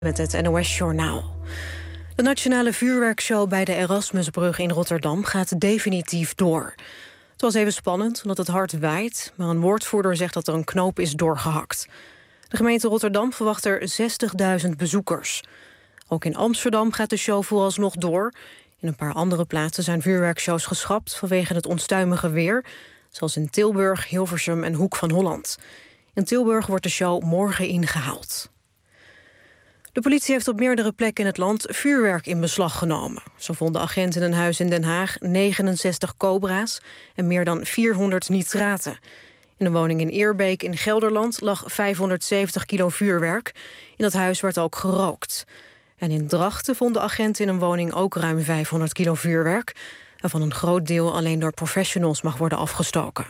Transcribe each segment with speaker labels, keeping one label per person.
Speaker 1: Met het NOS-journaal. De nationale vuurwerkshow bij de Erasmusbrug in Rotterdam gaat definitief door. Het was even spannend, omdat het hard waait, maar een woordvoerder zegt dat er een knoop is doorgehakt. De gemeente Rotterdam verwacht er 60.000 bezoekers. Ook in Amsterdam gaat de show vooralsnog door. In een paar andere plaatsen zijn vuurwerkshows geschrapt vanwege het onstuimige weer, zoals in Tilburg, Hilversum en Hoek van Holland. In Tilburg wordt de show morgen ingehaald. De politie heeft op meerdere plekken in het land vuurwerk in beslag genomen. Zo vonden agenten in een huis in Den Haag 69 cobra's en meer dan 400 nitraten. In een woning in Eerbeek in Gelderland lag 570 kilo vuurwerk. In dat huis werd ook gerookt. En in Drachten vonden agenten in een woning ook ruim 500 kilo vuurwerk, waarvan een groot deel alleen door professionals mag worden afgestoken.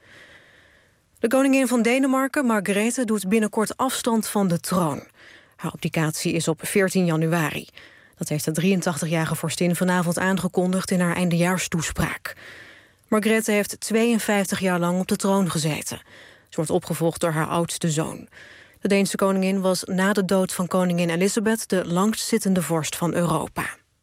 Speaker 1: De koningin van Denemarken, Margrethe, doet binnenkort afstand van de troon. Haar abdicatie is op 14 januari. Dat heeft de 83-jarige vorstin vanavond aangekondigd in haar eindejaarstoespraak. Margrethe heeft 52 jaar lang op de troon gezeten. Ze wordt opgevolgd door haar oudste zoon. De Deense koningin was na de dood van koningin Elizabeth de langstzittende vorst van Europa.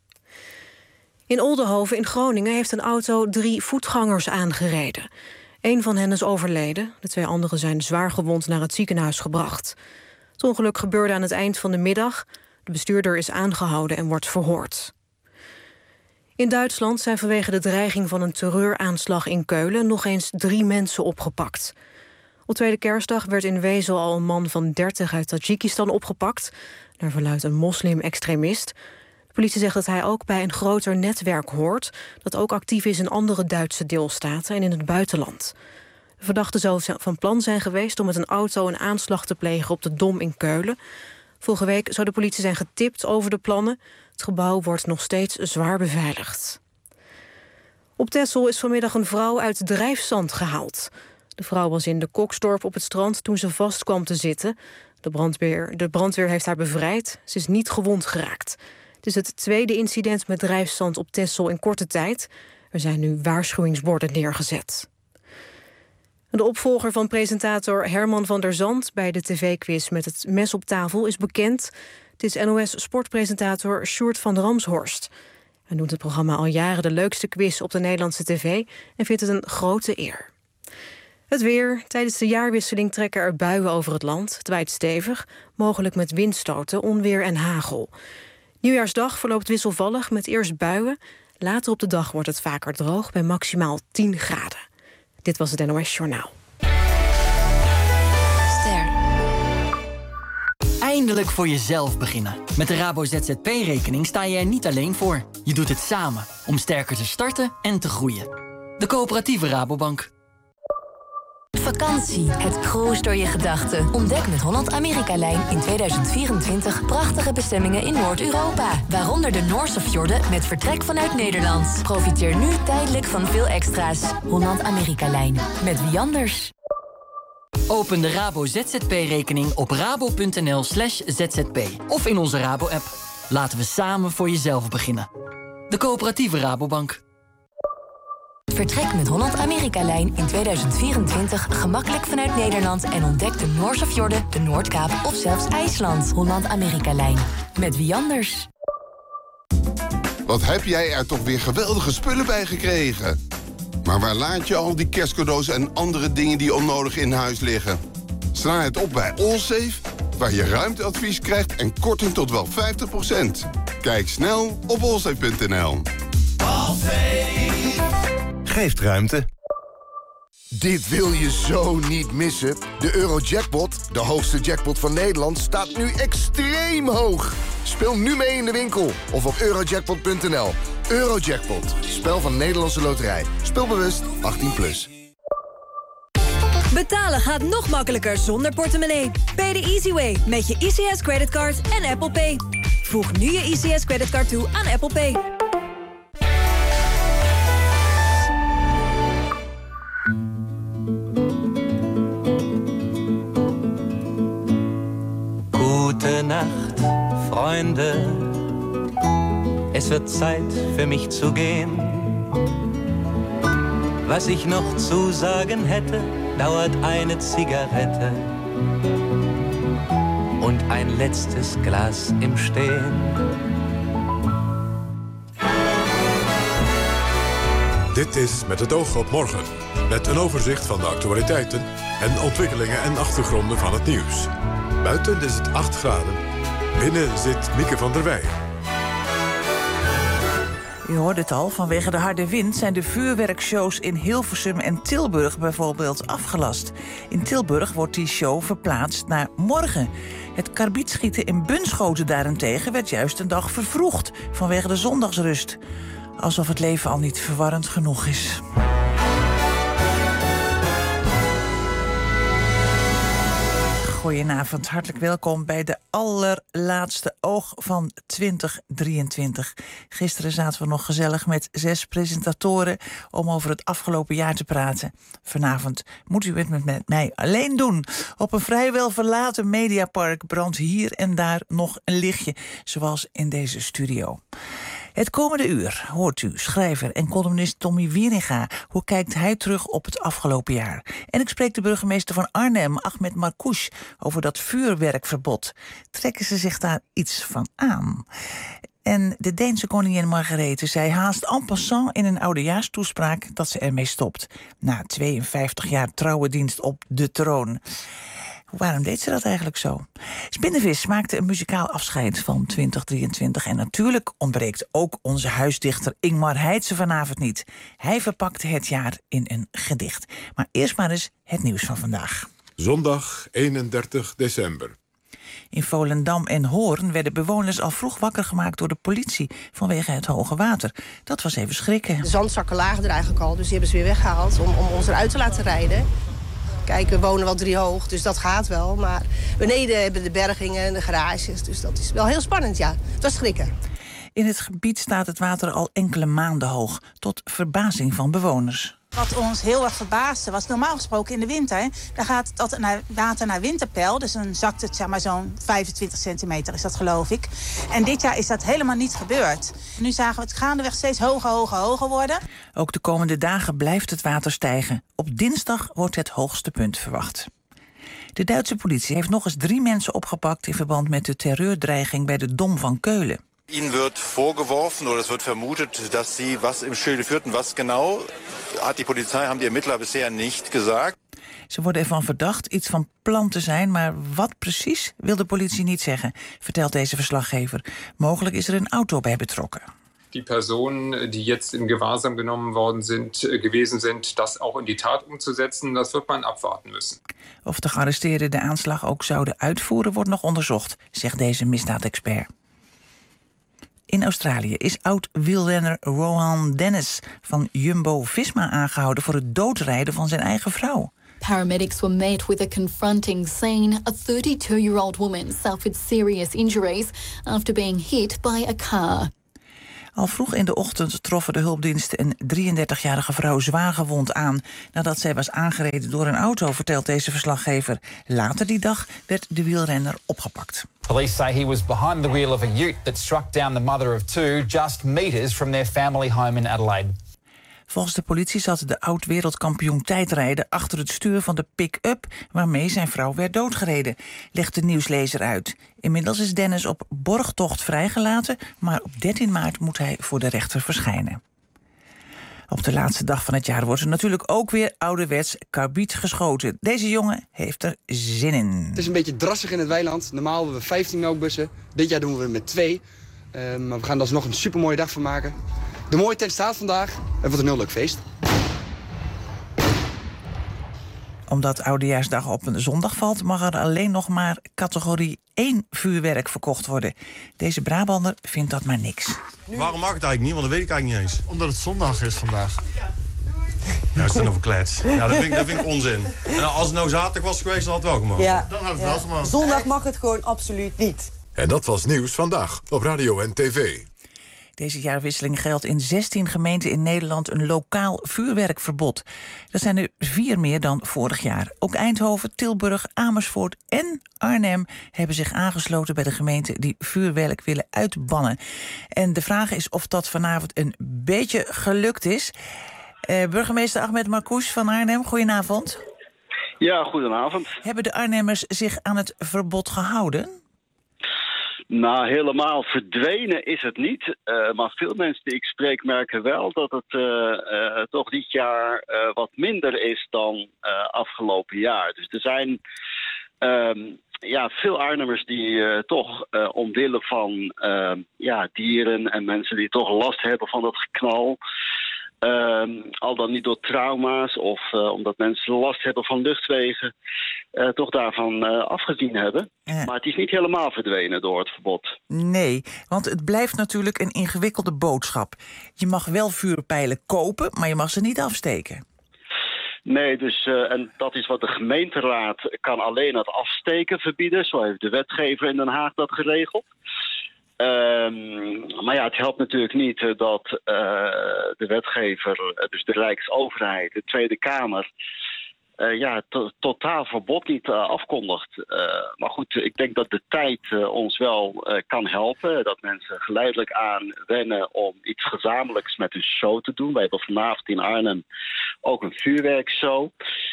Speaker 1: In Oldenhoven in Groningen heeft een auto 3 voetgangers aangereden. 1 van hen is overleden. De 2 anderen zijn zwaar gewond naar het ziekenhuis gebracht. Het ongeluk gebeurde aan het eind van de middag. De bestuurder is aangehouden en wordt verhoord. In Duitsland zijn vanwege de dreiging van een terreuraanslag in Keulen nog eens 3 mensen opgepakt. Op tweede kerstdag werd in Wesel al een man van 30 uit Tajikistan opgepakt. Naar verluidt een moslim-extremist. De politie zegt dat hij ook bij een groter netwerk hoort, dat ook actief is in andere Duitse deelstaten en in het buitenland. De verdachte zou van plan zijn geweest om met een auto een aanslag te plegen op de Dom in Keulen. Vorige week zou de politie zijn getipt over de plannen. Het gebouw wordt nog steeds zwaar beveiligd. Op Texel is vanmiddag een vrouw uit drijfzand gehaald. De vrouw was in de Koksdorp op het strand toen ze vast kwam te zitten. De brandweer heeft haar bevrijd. Ze is niet gewond geraakt. Het is het tweede incident met drijfzand op Texel in korte tijd. Er zijn nu waarschuwingsborden neergezet. De opvolger van presentator Herman van der Zand bij de tv-quiz Met het mes op tafel is bekend. Het is NOS-sportpresentator Sjoerd van Ramshorst. Hij noemt het programma al jaren de leukste quiz op de Nederlandse tv en vindt het een grote eer. Het weer. Tijdens de jaarwisseling trekken er buien over het land. Het waait stevig, mogelijk met windstoten, onweer en hagel. Nieuwjaarsdag verloopt wisselvallig met eerst buien. Later op de dag wordt het vaker droog bij maximaal 10 graden. Dit was het NOS Journaal.
Speaker 2: Ster. Eindelijk voor jezelf beginnen. Met de Rabo ZZP-rekening sta je er niet alleen voor. Je doet het samen om sterker te starten en te groeien. De Coöperatieve Rabobank.
Speaker 3: Vakantie, het cruise door je gedachten. Ontdek met Holland-Amerika-lijn in 2024 prachtige bestemmingen in Noord-Europa. Waaronder de Noorse fjorden met vertrek vanuit Nederland. Profiteer nu tijdelijk van veel extra's. Holland-Amerika-lijn. Met wie anders?
Speaker 2: Open de Rabo ZZP-rekening op rabo.nl/zzp. Of in onze Rabo-app. Laten we samen voor jezelf beginnen. De Coöperatieve Rabobank.
Speaker 3: Vertrek met Holland-Amerika-lijn in 2024 gemakkelijk vanuit Nederland en ontdek de Noorse fjorden, de Noordkaap of zelfs IJsland. Holland-Amerika-lijn. Met wie anders?
Speaker 4: Wat heb jij er toch weer geweldige spullen bij gekregen? Maar waar laat je al die kerstcadeaus en andere dingen die onnodig in huis liggen? Sla het op bij Allsafe, waar je ruimteadvies krijgt en korting tot wel 50%. Kijk snel op allsafe.nl.
Speaker 5: Geeft ruimte. Dit wil je zo niet missen. De Eurojackpot, de hoogste jackpot van Nederland, staat nu extreem hoog. Speel nu mee in de winkel of op eurojackpot.nl. Eurojackpot, spel van Nederlandse Loterij. Speel bewust 18+.
Speaker 6: Betalen gaat nog makkelijker zonder portemonnee. Pay the easy way met je ICS creditcard en Apple Pay. Voeg nu je ICS creditcard toe aan Apple Pay.
Speaker 7: Gute Nacht, Freunde. Es wird Zeit für mich zu gehen. Was ich noch zu sagen hätte, dauert eine Zigarette und ein letztes Glas im Stehen.
Speaker 8: Dit is Met het oog op morgen. Met een overzicht van de actualiteiten en ontwikkelingen en achtergronden van het nieuws. Buiten is het 8 graden. Binnen zit Mieke van der Wij.
Speaker 9: U hoort het al, vanwege de harde wind zijn de vuurwerkshows in Hilversum en Tilburg bijvoorbeeld afgelast. In Tilburg wordt die show verplaatst naar morgen. Het karbietschieten in Bunschoten daarentegen werd juist een dag vervroegd vanwege de zondagsrust. Alsof het leven al niet verwarrend genoeg is. Goedenavond, hartelijk welkom bij de allerlaatste oog van 2023. Gisteren zaten we nog gezellig met 6 presentatoren om over het afgelopen jaar te praten. Vanavond moet u het met mij alleen doen. Op een vrijwel verlaten mediapark brandt hier en daar nog een lichtje, zoals in deze studio. Het komende uur hoort u schrijver en columnist Tommy Wieringa. Hoe kijkt hij terug op het afgelopen jaar? En ik spreek de burgemeester van Arnhem, Ahmed Marcouch, over dat vuurwerkverbod. Trekken ze zich daar iets van aan? En de Deense koningin Margrethe zei haast en passant in een oudejaarstoespraak dat ze ermee stopt. Na 52 jaar trouwe dienst op de troon. Waarom deed ze dat eigenlijk zo? Spinnenvis maakte een muzikaal afscheid van 2023. En natuurlijk ontbreekt ook onze huisdichter Ingmar Heitse vanavond niet. Hij verpakte het jaar in een gedicht. Maar eerst maar eens het nieuws van vandaag.
Speaker 8: Zondag 31 december.
Speaker 9: In Volendam en Hoorn werden bewoners al vroeg wakker gemaakt door de politie vanwege het hoge water. Dat was even schrikken.
Speaker 10: De zandzakken lagen er eigenlijk al, dus die hebben ze weer weggehaald om ons eruit te laten rijden. Kijk, we wonen wel 3 hoog, dus dat gaat wel. Maar beneden hebben de bergingen en de garages, dus dat is wel heel spannend, ja. Het was schrikken.
Speaker 9: In het gebied staat het water al enkele maanden hoog, tot verbazing van bewoners.
Speaker 11: Wat ons heel erg verbaasde was, normaal gesproken in de winter, dan gaat het water naar winterpeil. Dus dan zakt het zeg maar zo'n 25 centimeter is dat, geloof ik. En dit jaar is dat helemaal niet gebeurd. Nu zagen we het gaandeweg steeds hoger worden.
Speaker 9: Ook de komende dagen blijft het water stijgen. Op dinsdag wordt het hoogste punt verwacht. De Duitse politie heeft nog eens 3 mensen opgepakt in verband met de terreurdreiging bij de Dom van Keulen.
Speaker 12: Ihnen wird vorgeworfen oder es wird vermutet, dass sie was im Schilde führten. Was genau hat die Polizei, haben die Ermittler bisher nicht gesagt.
Speaker 9: Ze worden ervan verdacht iets van plan te zijn, maar wat precies wil de politie niet zeggen, vertelt deze verslaggever. Mogelijk is er een auto bij betrokken.
Speaker 13: Die Personen, die jetzt in Gewahrsam genommen gewesen sind, das auch in die Tat umzusetzen, das wird man abwarten müssen.
Speaker 9: Of de gearresteerden de aanslag ook zouden uitvoeren, wordt nog onderzocht, zegt deze misdaadexpert. In Australië is oud-wielrenner Rohan Dennis van Jumbo-Visma aangehouden voor het doodrijden van zijn eigen vrouw.
Speaker 14: Paramedics were met with a confronting scene. A 32-year-old woman suffered serious injuries after being hit by a car.
Speaker 9: Al vroeg in de ochtend troffen de hulpdiensten een 33-jarige vrouw zwaargewond aan nadat zij was aangereden door een auto, vertelt deze verslaggever. Later die dag werd de wielrenner opgepakt.
Speaker 15: Police say he was behind the wheel of a ute that struck down the mother of 2 just meters from their family home in Adelaide.
Speaker 9: Volgens de politie zat de oud-wereldkampioen tijdrijden achter het stuur van de pick-up waarmee zijn vrouw werd doodgereden, legt de nieuwslezer uit. Inmiddels is Dennis op borgtocht vrijgelaten, maar op 13 maart moet hij voor de rechter verschijnen. Op de laatste dag van het jaar wordt er natuurlijk ook weer ouderwets karbiet geschoten. Deze jongen heeft er zin in.
Speaker 16: Het is een beetje drassig in het weiland. Normaal hebben we 15 melkbussen. Dit jaar doen we met 2. Maar we gaan er alsnog een supermooie dag van maken. De mooie tent staat vandaag. Het wordt een heel leuk feest.
Speaker 9: Omdat Oudejaarsdag op een zondag valt, mag er alleen nog maar categorie 1 vuurwerk verkocht worden. Deze Brabander vindt dat maar niks.
Speaker 17: Waarom mag het eigenlijk niet? Want dat weet ik eigenlijk niet eens.
Speaker 18: Omdat het zondag is vandaag.
Speaker 17: Ja, dat is dan over klets. Ja, dat vind ik onzin. En als het nou zaterdag was geweest, dan had het wel gemogen.
Speaker 18: Ja, dan had het wel gemogen.
Speaker 19: Zondag mag het gewoon absoluut niet.
Speaker 8: En dat was Nieuws Vandaag op radio en tv.
Speaker 9: Deze jaarwisseling geldt in 16 gemeenten in Nederland een lokaal vuurwerkverbod. Dat zijn er 4 meer dan vorig jaar. Ook Eindhoven, Tilburg, Amersfoort en Arnhem hebben zich aangesloten bij de gemeenten die vuurwerk willen uitbannen. En de vraag is of dat vanavond een beetje gelukt is. Burgemeester Ahmed Marcouch van Arnhem, goedenavond.
Speaker 20: Ja, goedenavond.
Speaker 9: Hebben de Arnhemmers zich aan het verbod gehouden?
Speaker 20: Nou, helemaal verdwenen is het niet. Maar veel mensen die ik spreek merken wel dat het toch dit jaar wat minder is dan afgelopen jaar. Dus er zijn veel Arnhemmers die toch omwille van dieren en mensen die toch last hebben van dat geknal... al dan niet door trauma's of omdat mensen last hebben van luchtwegen... toch daarvan afgezien hebben. Ja. Maar het is niet helemaal verdwenen door het verbod.
Speaker 9: Nee, want het blijft natuurlijk een ingewikkelde boodschap. Je mag wel vuurpijlen kopen, maar je mag ze niet afsteken.
Speaker 20: Nee, dus en dat is wat de gemeenteraad kan alleen het afsteken verbieden. Zo heeft de wetgever in Den Haag dat geregeld. Maar ja, het helpt natuurlijk niet dat de wetgever, dus de Rijksoverheid, de Tweede Kamer... totaal verbod niet afkondigt. Maar goed, ik denk dat de tijd ons wel kan helpen. Dat mensen geleidelijk aan wennen om iets gezamenlijks met hun show te doen. Wij hebben vanavond in Arnhem ook een vuurwerkshow.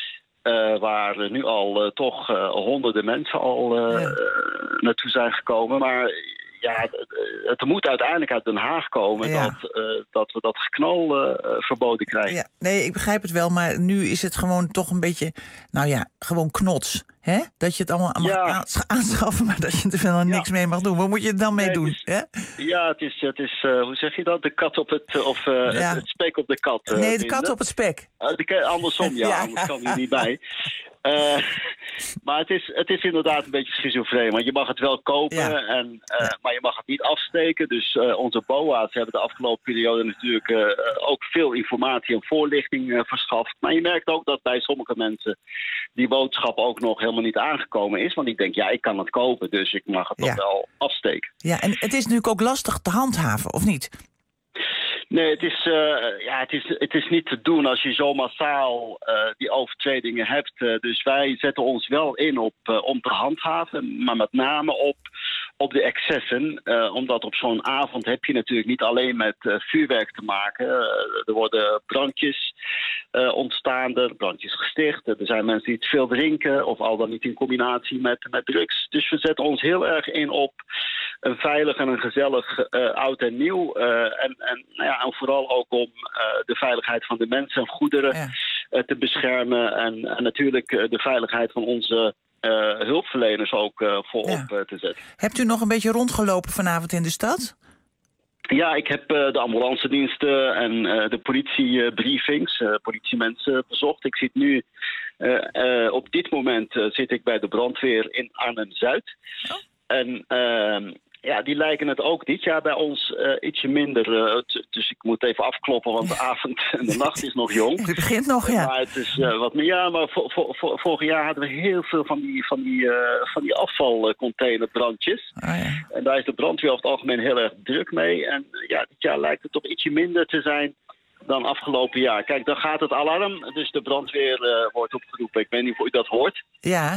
Speaker 20: Waar nu al toch honderden mensen al naartoe zijn gekomen. Maar... ja, het moet uiteindelijk uit Den Haag komen dat we dat geknal verboden krijgen.
Speaker 9: Ja, nee, ik begrijp het wel, maar nu is het gewoon toch een beetje, gewoon knots. Hè? Dat je het allemaal mag aanschaffen, maar dat je er dan niks mee mag doen. Wat moet je er dan mee doen?
Speaker 20: Dus,
Speaker 9: hè?
Speaker 20: Ja, het is hoe zeg je dat? De kat op het, het spek op de kat.
Speaker 9: Nee, de kat op het spek.
Speaker 20: Andersom, anders kan hij niet bij. Maar het is inderdaad een beetje schizofreen. Want je mag het wel kopen, maar je mag het niet afsteken. Dus onze BOA's hebben de afgelopen periode natuurlijk ook veel informatie en voorlichting verschaft. Maar je merkt ook dat bij sommige mensen die boodschap ook nog helemaal niet aangekomen is. Want ik denk, ik kan het kopen, dus ik mag het toch wel afsteken.
Speaker 9: Ja, en het is natuurlijk ook lastig te handhaven, of niet?
Speaker 20: Nee, het is niet te doen als je zo massaal die overtredingen hebt. Dus wij zetten ons wel in om te handhaven, maar met name op de excessen. Omdat op zo'n avond heb je natuurlijk niet alleen met vuurwerk te maken. Er worden brandjes ontstaan, brandjes gesticht. Er zijn mensen die te veel drinken of al dan niet in combinatie met drugs. Dus we zetten ons heel erg in op een veilig en een gezellig oud en nieuw. En vooral ook om de veiligheid van de mensen en goederen te beschermen. En natuurlijk de veiligheid van onze hulpverleners ook voorop te zetten.
Speaker 9: Hebt u nog een beetje rondgelopen vanavond in de stad?
Speaker 20: Ja, ik heb de ambulancediensten en de politiebriefings, politiemensen bezocht. Ik zit nu, op dit moment zit ik bij de brandweer in Arnhem-Zuid. En die lijken het ook dit jaar bij ons ietsje minder. Dus ik moet even afkloppen, want de avond en de nacht is nog jong.
Speaker 9: Het begint nog, ja.
Speaker 20: Maar het is wat meer. Ja, maar vorig jaar hadden we heel veel van die afvalcontainerbrandjes. En daar is de brandweer over het algemeen heel erg druk mee. En dit jaar lijkt het toch ietsje minder te zijn dan afgelopen jaar. Kijk, dan gaat het alarm. Dus de brandweer wordt opgeroepen. Ik weet niet of u dat hoort.
Speaker 9: Ja,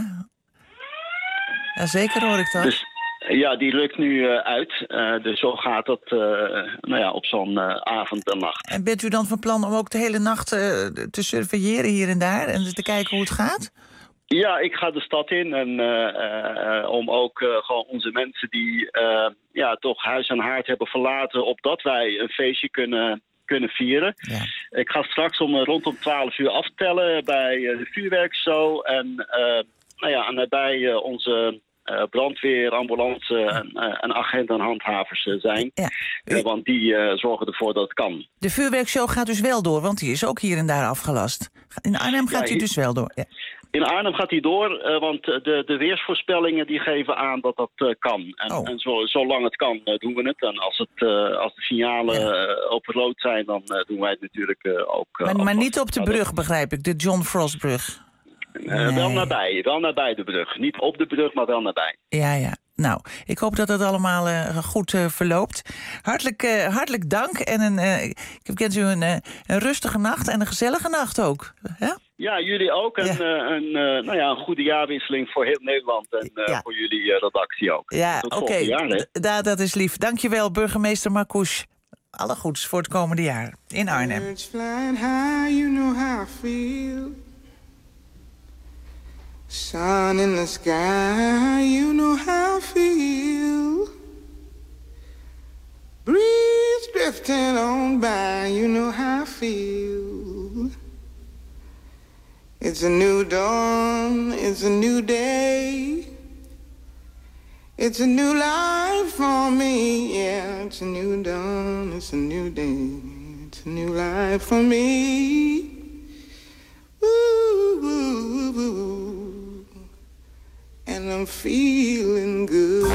Speaker 9: zeker hoor ik dat.
Speaker 20: Dus, die lukt nu uit. Dus zo gaat het op zo'n avond en nacht.
Speaker 9: En bent u dan van plan om ook de hele nacht te surveilleren hier en daar en te kijken hoe het gaat?
Speaker 20: Ja, ik ga de stad in en om ook gewoon onze mensen die toch huis en haard hebben verlaten, opdat wij een feestje kunnen vieren. Ja. Ik ga straks rondom 12 uur aftellen bij de vuurwerkshow en nabij onze brandweer, ambulance en agenten en handhavers zijn. Ja. Want die zorgen ervoor dat het kan.
Speaker 9: De vuurwerkshow gaat dus wel door, want die is ook hier en daar afgelast. In Arnhem gaat die dus wel door. Ja.
Speaker 20: In Arnhem gaat die door, want de weersvoorspellingen die geven aan dat dat kan. En zolang het kan, doen we het. En als de signalen op rood zijn, dan doen wij het natuurlijk ook.
Speaker 9: Maar niet op de brug, begrijp ik, de John Frostbrug.
Speaker 20: Nee. Wel nabij de brug. Niet op de brug, maar wel nabij.
Speaker 9: Ja. Nou, ik hoop dat het allemaal goed verloopt. Hartelijk dank en ik wens u een rustige nacht en een gezellige nacht ook. Ja?
Speaker 20: Ja, jullie ook. En een goede jaarwisseling voor heel Nederland en voor jullie redactie ook.
Speaker 9: Ja, oké. Dat is lief. Dankjewel, burgemeester Marcouch. Alle goeds voor het komende jaar in Arnhem.
Speaker 21: Sun in the sky, you know how I feel. Breeze drifting on by, you know how I feel. It's a new dawn, it's a new day. It's a new life for me, yeah. It's a new dawn, it's a new day. It's a new life for me. Ooh, ooh, ooh. And I'm feeling good.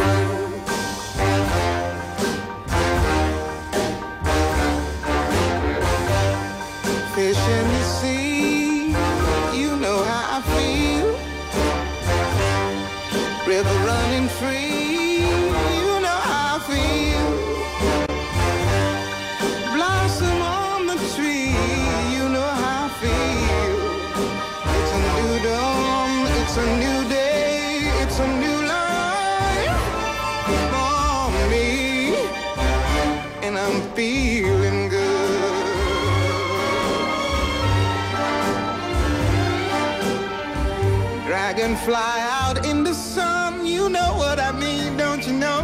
Speaker 21: Fish in the sea, you know how I feel. River running free, you know how I feel. Blossom on the tree, you know how I feel. It's a new dawn, it's a new day, it's a new life for me. And I'm feeling good. Dragonfly out in the sun, you know what I mean, don't you know?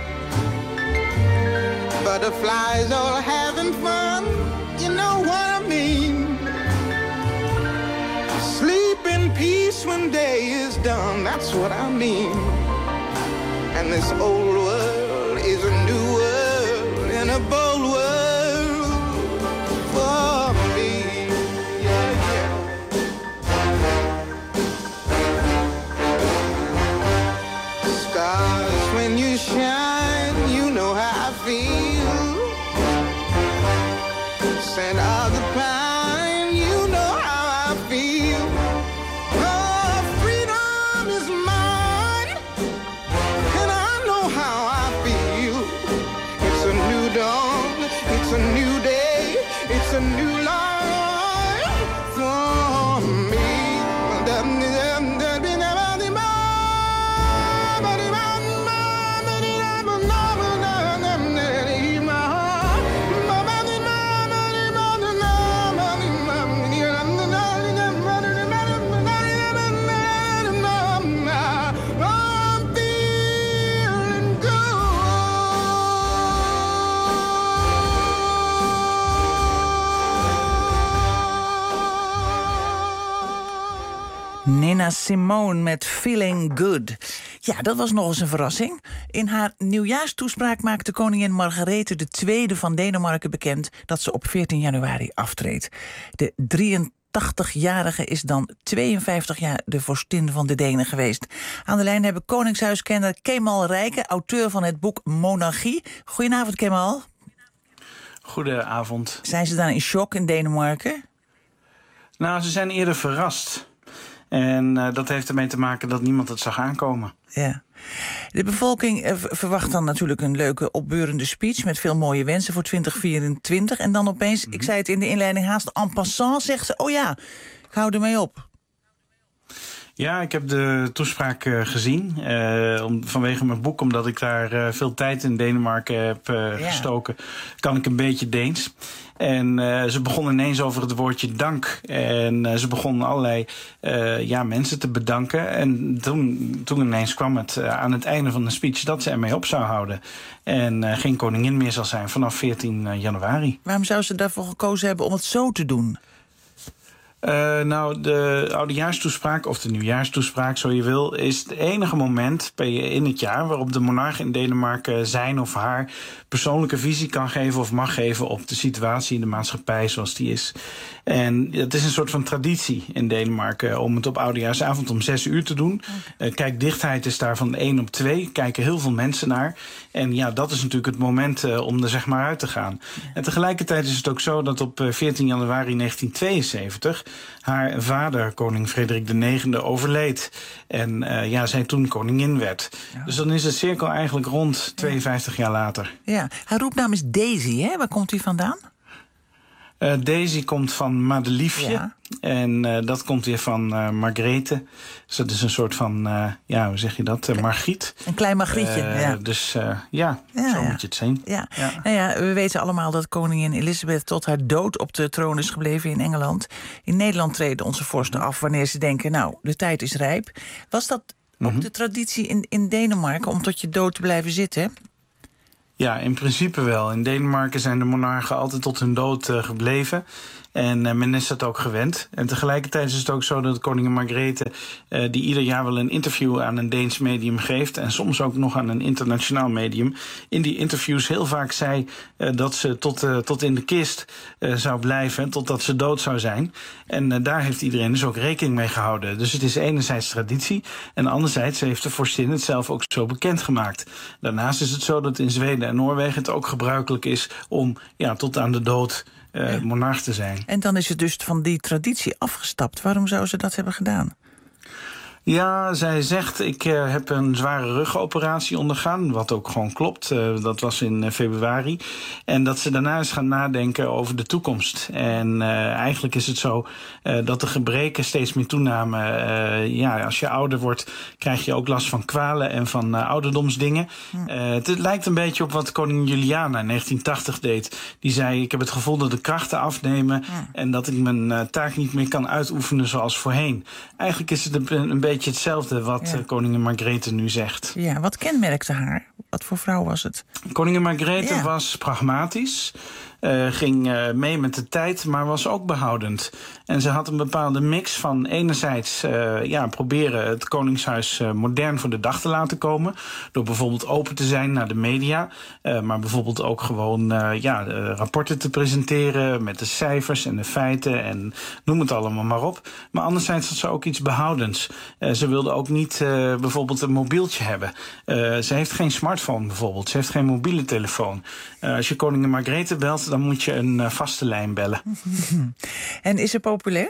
Speaker 21: Butterflies all having fun, you know what I mean? Sleep in peace when day is done, that's what I mean. And this old world is a new world and a bold world for me. Yeah, yeah. Stars, when you shine, you know how I feel. Scent of the pine, you know how I feel. Oh, freedom is mine, and I know how I feel. It's a new dawn, it's a new day, it's a new life for me.
Speaker 9: Nina Simone met Feeling Good. Ja, dat was nog eens een verrassing. In haar nieuwjaarstoespraak maakte koningin Margarethe II van Denemarken bekend dat ze op 14 januari aftreedt. De 83-jarige is dan 52 jaar de vorstin van de Denen geweest. Aan de lijn hebben koningshuiskenner Kemal Rijken, auteur van het boek Monarchie. Goedenavond, Kemal.
Speaker 22: Goedenavond.
Speaker 9: Zijn ze dan in shock in Denemarken?
Speaker 22: Nou, ze zijn eerder verrast. En dat heeft ermee te maken dat niemand het zag aankomen.
Speaker 9: Ja. De bevolking verwacht dan natuurlijk een leuke opbeurende speech met veel mooie wensen voor 2024. En dan opeens, ik zei het in de inleiding haast en passant, zegt ze, oh ja, ik hou ermee op.
Speaker 22: Ja, ik heb de toespraak gezien vanwege mijn boek, omdat ik daar veel tijd in Denemarken heb gestoken. Kan ik een beetje Deens. En ze begonnen ineens over het woordje dank. En ze begonnen allerlei mensen te bedanken. En toen ineens kwam het aan het einde van de speech dat ze ermee op zou houden. En geen koningin meer zal zijn vanaf 14 januari.
Speaker 9: Waarom zou ze daarvoor gekozen hebben om het zo te doen?
Speaker 22: De oudejaarstoespraak, of de nieuwjaarstoespraak, zo je wil, is het enige moment in het jaar waarop de monarch in Denemarken zijn of haar persoonlijke visie kan geven of mag geven op de situatie in de maatschappij zoals die is. En het is een soort van traditie in Denemarken om het op oudejaarsavond om 6 uur te doen. Kijkdichtheid is daar van 1 op 2. Kijken heel veel mensen naar. En ja, dat is natuurlijk het moment om er zeg maar uit te gaan. En tegelijkertijd is het ook zo dat op 14 januari 1972... haar vader, koning Frederik IX, overleed. En zij toen koningin werd. Ja. Dus dan is de cirkel eigenlijk rond 52 jaar later.
Speaker 9: Ja, haar roepnaam is Daisy, hè? Waar komt hij vandaan?
Speaker 22: Daisy komt van Madeliefje.
Speaker 9: Ja.
Speaker 22: En dat komt weer van Margrethe. Dus dat is een soort van, hoe zeg je dat? Margriet.
Speaker 9: Een klein Margrietje,
Speaker 22: Dus zo moet je het zien.
Speaker 9: Ja. Nou ja, we weten allemaal dat koningin Elizabeth tot haar dood op de troon is gebleven in Engeland. In Nederland treden onze vorsten af wanneer ze denken, nou, de tijd is rijp. Was dat ook de traditie in Denemarken om tot je dood te blijven zitten?
Speaker 22: Ja, in principe wel. In Denemarken zijn de monarchen altijd tot hun dood gebleven. En men is dat ook gewend. En tegelijkertijd is het ook zo dat koningin Margrethe die ieder jaar wel een interview aan een Deens medium geeft, en soms ook nog aan een internationaal medium, in die interviews heel vaak zei dat ze tot in de kist zou blijven, totdat ze dood zou zijn. En daar heeft iedereen dus ook rekening mee gehouden. Dus het is enerzijds traditie, en anderzijds heeft de vorstin het zelf ook zo bekendgemaakt. Daarnaast is het zo dat in Zweden en Noorwegen het ook gebruikelijk is om tot aan de dood monarch te zijn.
Speaker 9: En dan is het dus van die traditie afgestapt. Waarom zou ze dat hebben gedaan?
Speaker 22: Ja, zij zegt, ik heb een zware rugoperatie ondergaan, wat ook gewoon klopt. Dat was in februari. En dat ze daarna is gaan nadenken over de toekomst. En eigenlijk is het zo dat de gebreken steeds meer toenamen. Als je ouder wordt, krijg je ook last van kwalen en van ouderdomsdingen. Het lijkt een beetje op wat koningin Juliana in 1980 deed. Die zei, ik heb het gevoel dat de krachten afnemen en dat ik mijn taak niet meer kan uitoefenen zoals voorheen. Eigenlijk is het een beetje hetzelfde wat koningin Margrethe nu zegt.
Speaker 9: Ja, wat kenmerkte haar? Wat voor vrouw was het?
Speaker 22: Koningin Margrethe was pragmatisch. Ging mee met de tijd, maar was ook behoudend. En ze had een bepaalde mix van enerzijds proberen het koningshuis modern voor de dag te laten komen. Door bijvoorbeeld open te zijn naar de media. Maar bijvoorbeeld ook gewoon rapporten te presenteren met de cijfers en de feiten en noem het allemaal maar op. Maar anderzijds had ze ook iets behoudends. Ze wilde ook niet bijvoorbeeld een mobieltje hebben. Ze heeft geen smartphone bijvoorbeeld. Ze heeft geen mobiele telefoon. Als je koningin Margrethe belt, dan moet je een vaste lijn bellen.
Speaker 9: En is ze populair?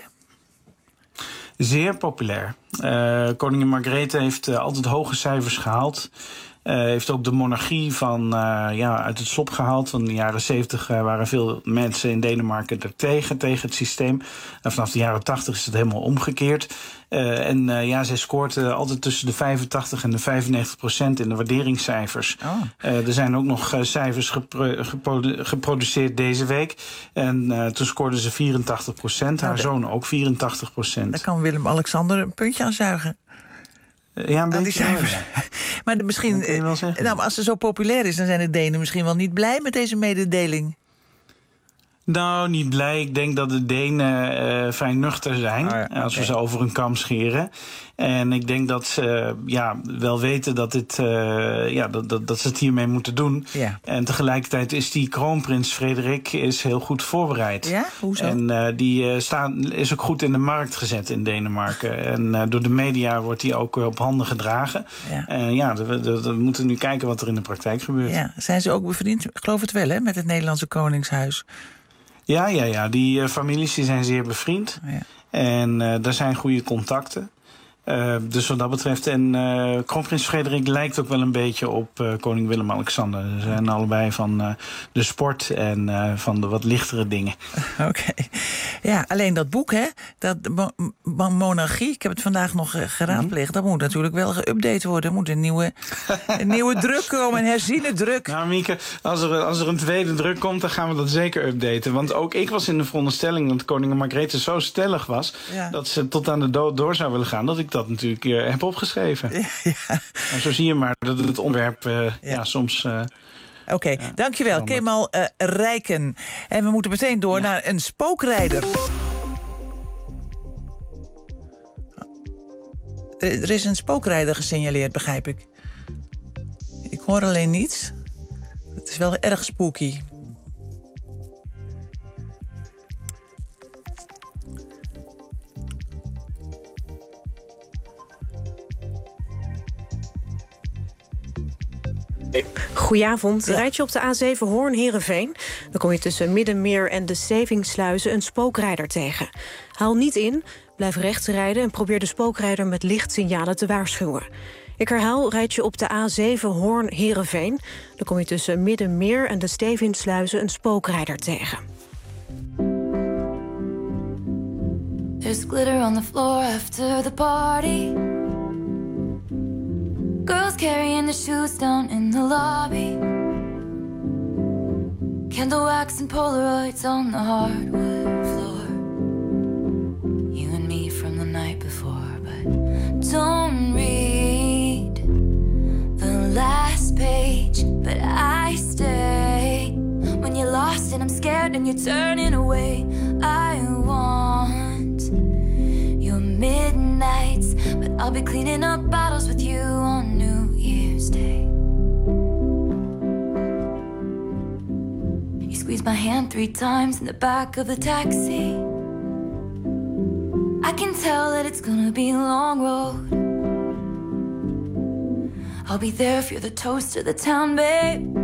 Speaker 22: Zeer populair. Koningin Margrethe heeft altijd hoge cijfers gehaald. Heeft ook de monarchie uit het slop gehaald. Want in de jaren 70 waren veel mensen in Denemarken tegen het systeem. En vanaf de jaren 80 is het helemaal omgekeerd. Zij scoort altijd tussen de 85 en de 95% in de waarderingscijfers. Er zijn ook nog cijfers geproduceerd deze week. En toen scoorde ze 84%. Haar zoon ook 84%.
Speaker 9: Daar kan Willem-Alexander een puntje aan zuigen.
Speaker 22: Ja, een beetje.
Speaker 9: Die cijfers. Maar misschien, als ze zo populair is, dan zijn de Denen misschien wel niet blij met deze mededeling.
Speaker 22: Nou, niet blij. Ik denk dat de Denen vrij nuchter zijn als we ze over hun kam scheren. En ik denk dat ze wel weten dat dat ze het hiermee moeten doen. Ja. En tegelijkertijd is die kroonprins Frederik heel goed voorbereid. Ja? Hoezo? En die is ook goed in de markt gezet in Denemarken. En door de media wordt hij ook op handen gedragen. Ja. En we moeten nu kijken wat er in de praktijk gebeurt.
Speaker 9: Ja. Zijn ze ook bevriend, ik geloof het wel, hè, met het Nederlandse Koningshuis?
Speaker 22: Ja. Die families die zijn zeer bevriend. Ja. En daar zijn goede contacten. Dus wat dat betreft. En kroonprins Frederik lijkt ook wel een beetje op koning Willem-Alexander. Ze zijn allebei van de sport en van de wat lichtere dingen.
Speaker 9: Oké. Ja, alleen dat boek, hè, dat monarchie, ik heb het vandaag nog geraadpleegd, dat moet natuurlijk wel geüpdate worden. Er moet een nieuwe druk komen, een herziene druk.
Speaker 22: Nou, Mieke, als er een tweede druk komt, dan gaan we dat zeker updaten. Want ook ik was in de veronderstelling dat koningin Margrethe zo stellig was, dat ze tot aan de dood door zou willen gaan, dat ik dat natuurlijk heb opgeschreven. Ja. En zo zie je maar dat het onderwerp soms...
Speaker 9: Oké, dankjewel. Kemal Rijken. En we moeten meteen door naar een spookrijder. Er is een spookrijder gesignaleerd, begrijp ik. Ik hoor alleen niets. Het is wel erg spooky.
Speaker 1: Goedenavond. Rijd je op de A7 Hoorn-Heerenveen... dan kom je tussen Middenmeer en de Stevingsluizen een spookrijder tegen. Haal niet in, blijf rechts rijden... en probeer de spookrijder met lichtsignalen te waarschuwen. Ik herhaal, rijd je op de A7 Hoorn-Heerenveen... dan kom je tussen Middenmeer en de Stevingsluizen een spookrijder tegen.
Speaker 2: There's glitter on the floor after the party. Girls carrying their shoes down in the lobby. Candle wax and Polaroids on the hardwood floor. You and me from the night before, but don't read the last page, but I stay. When you're lost and I'm scared and you're turning away, I want your midnights, but I'll be cleaning up bottles with you on New Year's Day. You squeeze my hand 3 times in the back of the taxi. I can tell that it's gonna be a long road. I'll be there if you're the toast of the town, babe.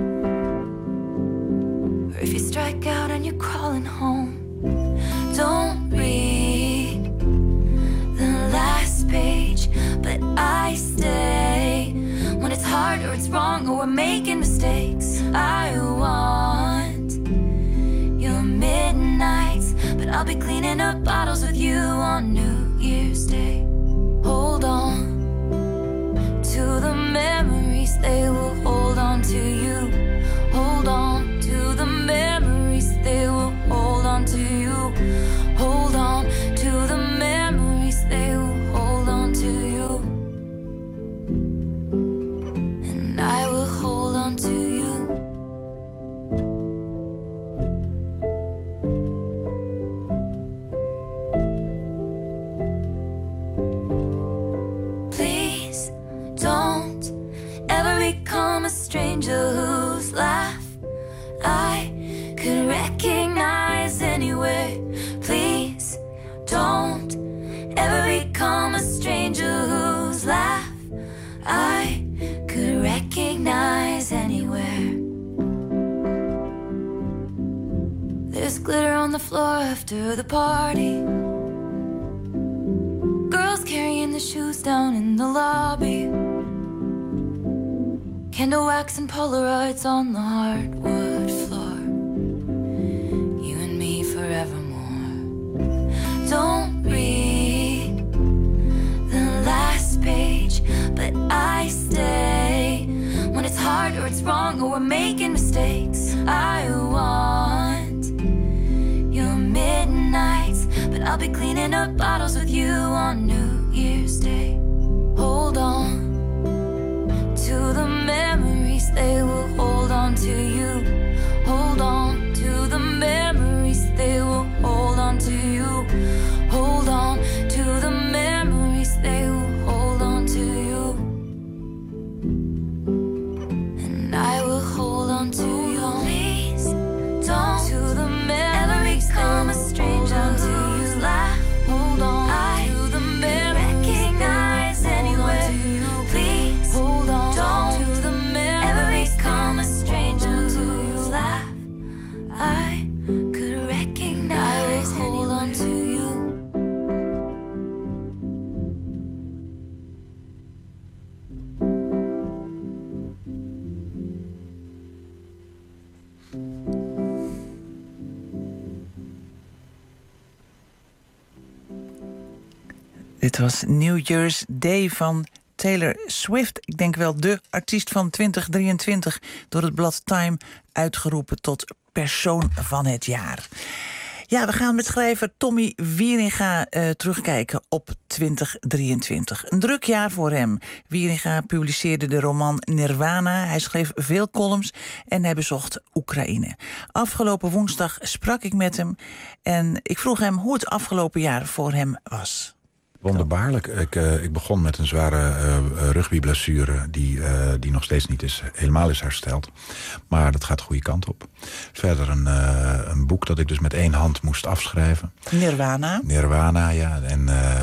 Speaker 2: Or if you strike out and you're crawling home. Don't read the last page, but I stay. When it's hard or it's wrong or we're making mistakes, I want your midnights, but I'll be cleaning up bottles with you on New Year's Day. Hold on to the memories, they will hold on to you. Hold on to the memories, they will hold on to you. Hold on to the memories, they will hold on to you. And I will hold on to you. Please don't ever become a stranger whose laugh I could recognize anywhere. Please don't ever become a stranger whose laugh I could recognize anywhere. There's glitter on the floor after the party. Girls carrying the shoes down in the lobby. Candle wax and Polaroids on the hardwood floor. You and me forevermore. Don't read the last page, but I stay. When it's hard or it's wrong or we're making mistakes, I want your midnights, but I'll be cleaning up bottles with you on New Year's Day. Hold on to the memories, they will hold on to you. Hold on to the memories, they will hold on to you. Hold on to the memories, they will hold on to you. And I will hold on to you. Please don't to the memories, become a stranger whose laugh. Hold on to the memories, recognize anywhere. Please hold on to the memories, become a stranger whose laugh I could recognize. I will hold on to you.
Speaker 9: Dit was New Year's Day van Taylor Swift. Ik denk wel de artiest van 2023, door het blad Time uitgeroepen tot persoon van het jaar. Ja, we gaan met schrijver Tommy Wieringa terugkijken op 2023. Een druk jaar voor hem. Wieringa publiceerde de roman Nirvana. Hij schreef veel columns en hij bezocht Oekraïne. Afgelopen woensdag sprak ik met hem en ik vroeg hem hoe het afgelopen jaar voor hem was.
Speaker 3: Wonderbaarlijk. Ik begon met een zware rugbyblessure die nog steeds niet helemaal is hersteld. Maar dat gaat de goede kant op. Verder een boek dat ik dus met 1 hand moest afschrijven. Nirvana, ja. En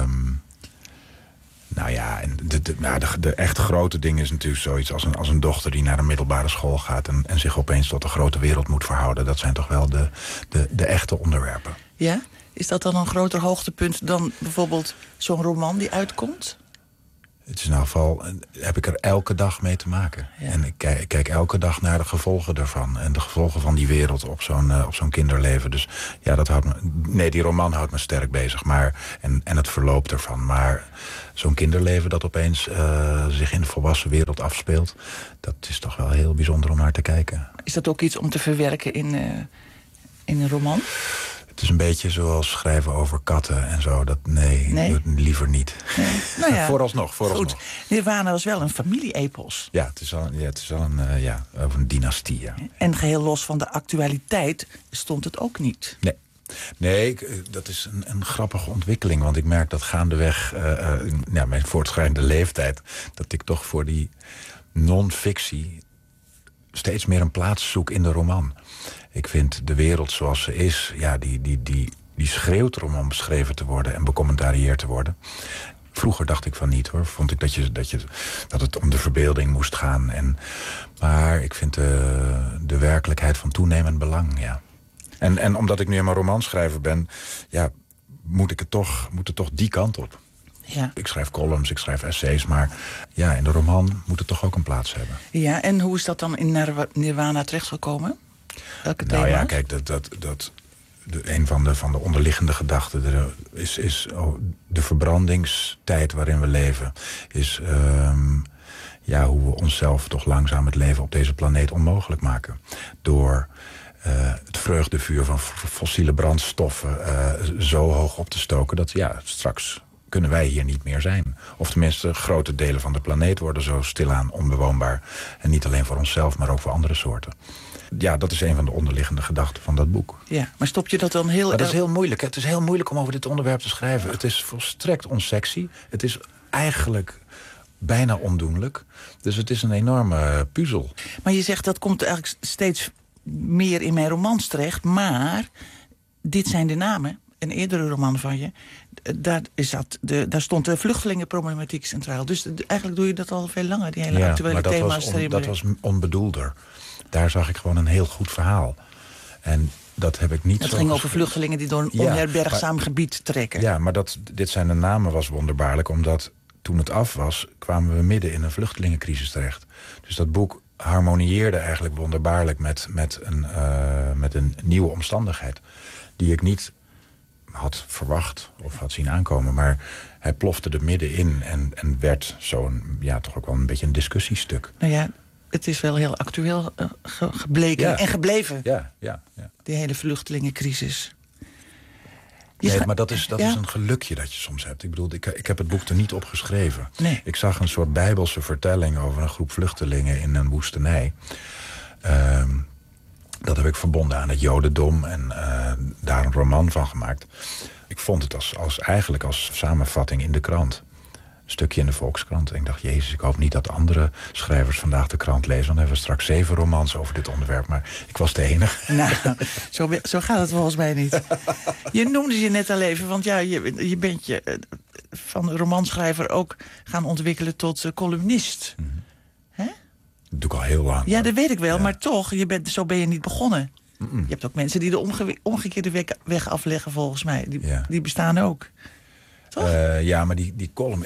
Speaker 3: nou ja, en de echt grote ding is natuurlijk zoiets als een dochter die naar een middelbare school gaat en zich opeens tot de grote wereld moet verhouden. Dat zijn toch wel de echte onderwerpen.
Speaker 9: Ja? Is dat dan een groter hoogtepunt dan bijvoorbeeld zo'n roman die uitkomt?
Speaker 3: Het is in ieder geval, heb ik er elke dag mee te maken. Ja. En ik kijk elke dag naar de gevolgen daarvan. En de gevolgen van die wereld op zo'n kinderleven. Dus ja, dat houdt me... Nee, die roman houdt me sterk bezig. En het verloop ervan. Maar zo'n kinderleven dat opeens zich in de volwassen wereld afspeelt... dat is toch wel heel bijzonder om naar te kijken.
Speaker 9: Is dat ook iets om te verwerken in een roman?
Speaker 3: Het is een beetje zoals schrijven over katten en zo. Nee? Doe het liever niet.
Speaker 9: Nee. Nou ja,
Speaker 3: vooralsnog.
Speaker 9: Goed. Nirvana was wel een familie-epos.
Speaker 3: Ja, het is wel over een dynastie. Ja.
Speaker 9: En geheel los van de actualiteit stond het ook niet.
Speaker 3: Nee, dat is een grappige ontwikkeling. Want ik merk dat gaandeweg mijn voortschrijdende leeftijd... dat ik toch voor die non-fictie steeds meer een plaats zoek in de roman. Ik vind de wereld zoals ze is, ja, die schreeuwt erom om beschreven te worden en becommentarieerd te worden. Vroeger dacht ik van niet, hoor. Vond ik dat het om de verbeelding moest gaan. Maar ik vind de werkelijkheid van toenemend belang, ja. En omdat ik nu eenmaal romanschrijver ben, ja, moet het toch die kant op.
Speaker 9: Ja.
Speaker 3: Ik schrijf columns, ik schrijf essays, maar ja, in de roman moet het toch ook een plaats hebben.
Speaker 9: Ja, en hoe is dat dan in Nirvana terechtgekomen? Welke thema's?
Speaker 3: Nou ja, kijk, een van de onderliggende gedachten is de verbrandingstijd waarin we leven. Is hoe we onszelf toch langzaam het leven op deze planeet onmogelijk maken. Door het vreugdevuur van fossiele brandstoffen zo hoog op te stoken dat straks kunnen wij hier niet meer zijn. Of tenminste, grote delen van de planeet worden zo stilaan onbewoonbaar. En niet alleen voor onszelf, maar ook voor andere soorten. Ja, dat is een van de onderliggende gedachten van dat boek.
Speaker 9: Ja, maar stop je dat dan heel...
Speaker 3: Maar dat is heel moeilijk. Het is heel moeilijk om over dit onderwerp te schrijven. Het is volstrekt onsexy. Het is eigenlijk bijna ondoenlijk. Dus het is een enorme puzzel.
Speaker 9: Maar je zegt dat komt eigenlijk steeds meer in mijn romans terecht. Maar dit zijn de namen. Een eerdere roman van je, daar stond de vluchtelingenproblematiek centraal. Dus eigenlijk doe je dat al veel langer, die hele actuele thema's.
Speaker 3: Dat was onbedoelder. Daar zag ik gewoon een heel goed verhaal. En dat heb ik niet
Speaker 9: Het
Speaker 3: zo
Speaker 9: ging over vluchtelingen die door een onherbergzaam gebied trekken.
Speaker 3: Ja, maar dit zijn de namen was wonderbaarlijk, omdat toen het af was, kwamen we midden in een vluchtelingencrisis terecht. Dus dat boek harmonieerde eigenlijk wonderbaarlijk met een nieuwe omstandigheid. Die ik niet had verwacht of had zien aankomen. Maar hij plofte er middenin en werd toch ook wel een beetje een discussiestuk.
Speaker 9: Nou ja, het is wel heel actueel gebleken en gebleven.
Speaker 3: Ja.
Speaker 9: Die hele vluchtelingencrisis.
Speaker 3: Maar dat is een gelukje dat je soms hebt. Ik bedoel, ik heb het boek er niet op geschreven.
Speaker 9: Nee.
Speaker 3: Ik zag een soort bijbelse vertelling over een groep vluchtelingen in een woestenij. Dat heb ik verbonden aan het jodendom en daar een roman van gemaakt. Ik vond het eigenlijk als samenvatting in de krant. Een stukje in de Volkskrant. En ik dacht, Jezus, ik hoop niet dat andere schrijvers vandaag de krant lezen. Want dan hebben we straks 7 romans over dit onderwerp. Maar ik was de enige.
Speaker 9: Nou, zo gaat het volgens mij niet. Je noemde je net al even, want ja, je bent je van romanschrijver ook gaan ontwikkelen tot columnist.
Speaker 3: Mm-hmm. Dat doe ik al heel lang.
Speaker 9: Ja, dat weet ik wel, maar toch, zo ben je niet begonnen. Mm-mm. Je hebt ook mensen die de omgekeerde weg afleggen, volgens mij. Die bestaan ook.
Speaker 3: Maar die column,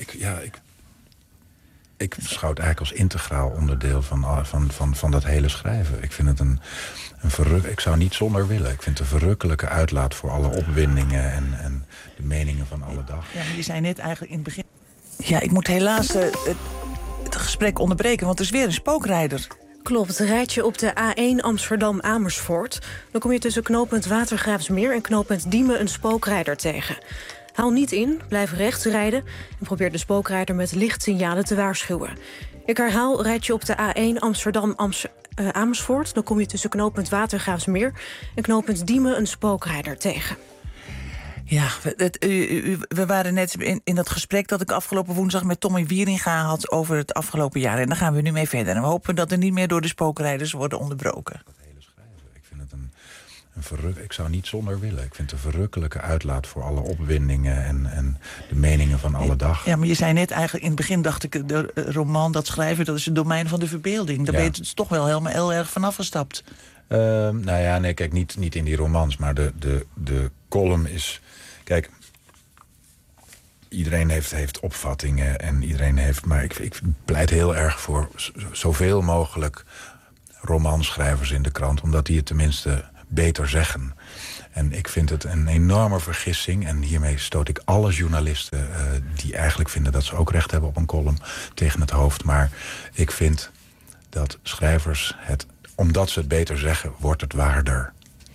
Speaker 3: ik beschouw het eigenlijk als integraal onderdeel van dat hele schrijven. Ik vind het ik zou niet zonder willen. Ik vind het een verrukkelijke uitlaat voor alle opwindingen en de meningen van alle dag.
Speaker 9: Ja, maar je zei net eigenlijk in het begin... Ja, ik moet helaas het gesprek onderbreken, want er is weer een spookrijder.
Speaker 1: Klopt, rijd je op de A1 Amsterdam-Amersfoort... dan kom je tussen knooppunt Watergraafsmeer en knooppunt Diemen een spookrijder tegen. Haal niet in, blijf rechts rijden en probeer de spookrijder met lichtsignalen te waarschuwen. Ik herhaal, rijd je op de A1 Amsterdam-Amersfoort... dan kom je tussen knooppunt Watergraafsmeer en knooppunt Diemen een spookrijder tegen.
Speaker 9: Ja, we waren net in dat gesprek dat ik afgelopen woensdag met Tommy Wieringa had over het afgelopen jaar. En daar gaan we nu mee verder. En we hopen dat er niet meer door de spookrijders worden onderbroken.
Speaker 3: Dat hele schrijven, ik vind het ik zou niet zonder willen. Ik vind het een verrukkelijke uitlaat voor alle opwindingen en de meningen van alle dag.
Speaker 9: Ja, maar je zei net eigenlijk, in het begin dacht ik, de roman, dat schrijven, dat is het domein van de verbeelding. Daar ben je dus toch wel heel erg vanaf gestapt.
Speaker 3: Kijk, niet in die romans, maar de column is... Kijk, iedereen heeft opvattingen en iedereen heeft... Maar ik pleit heel erg voor zoveel mogelijk romanschrijvers in de krant, omdat die het tenminste beter zeggen. En ik vind het een enorme vergissing, en hiermee stoot ik alle journalisten die eigenlijk vinden dat ze ook recht hebben op een column tegen het hoofd. Maar ik vind dat schrijvers omdat ze het beter zeggen, wordt het waarder.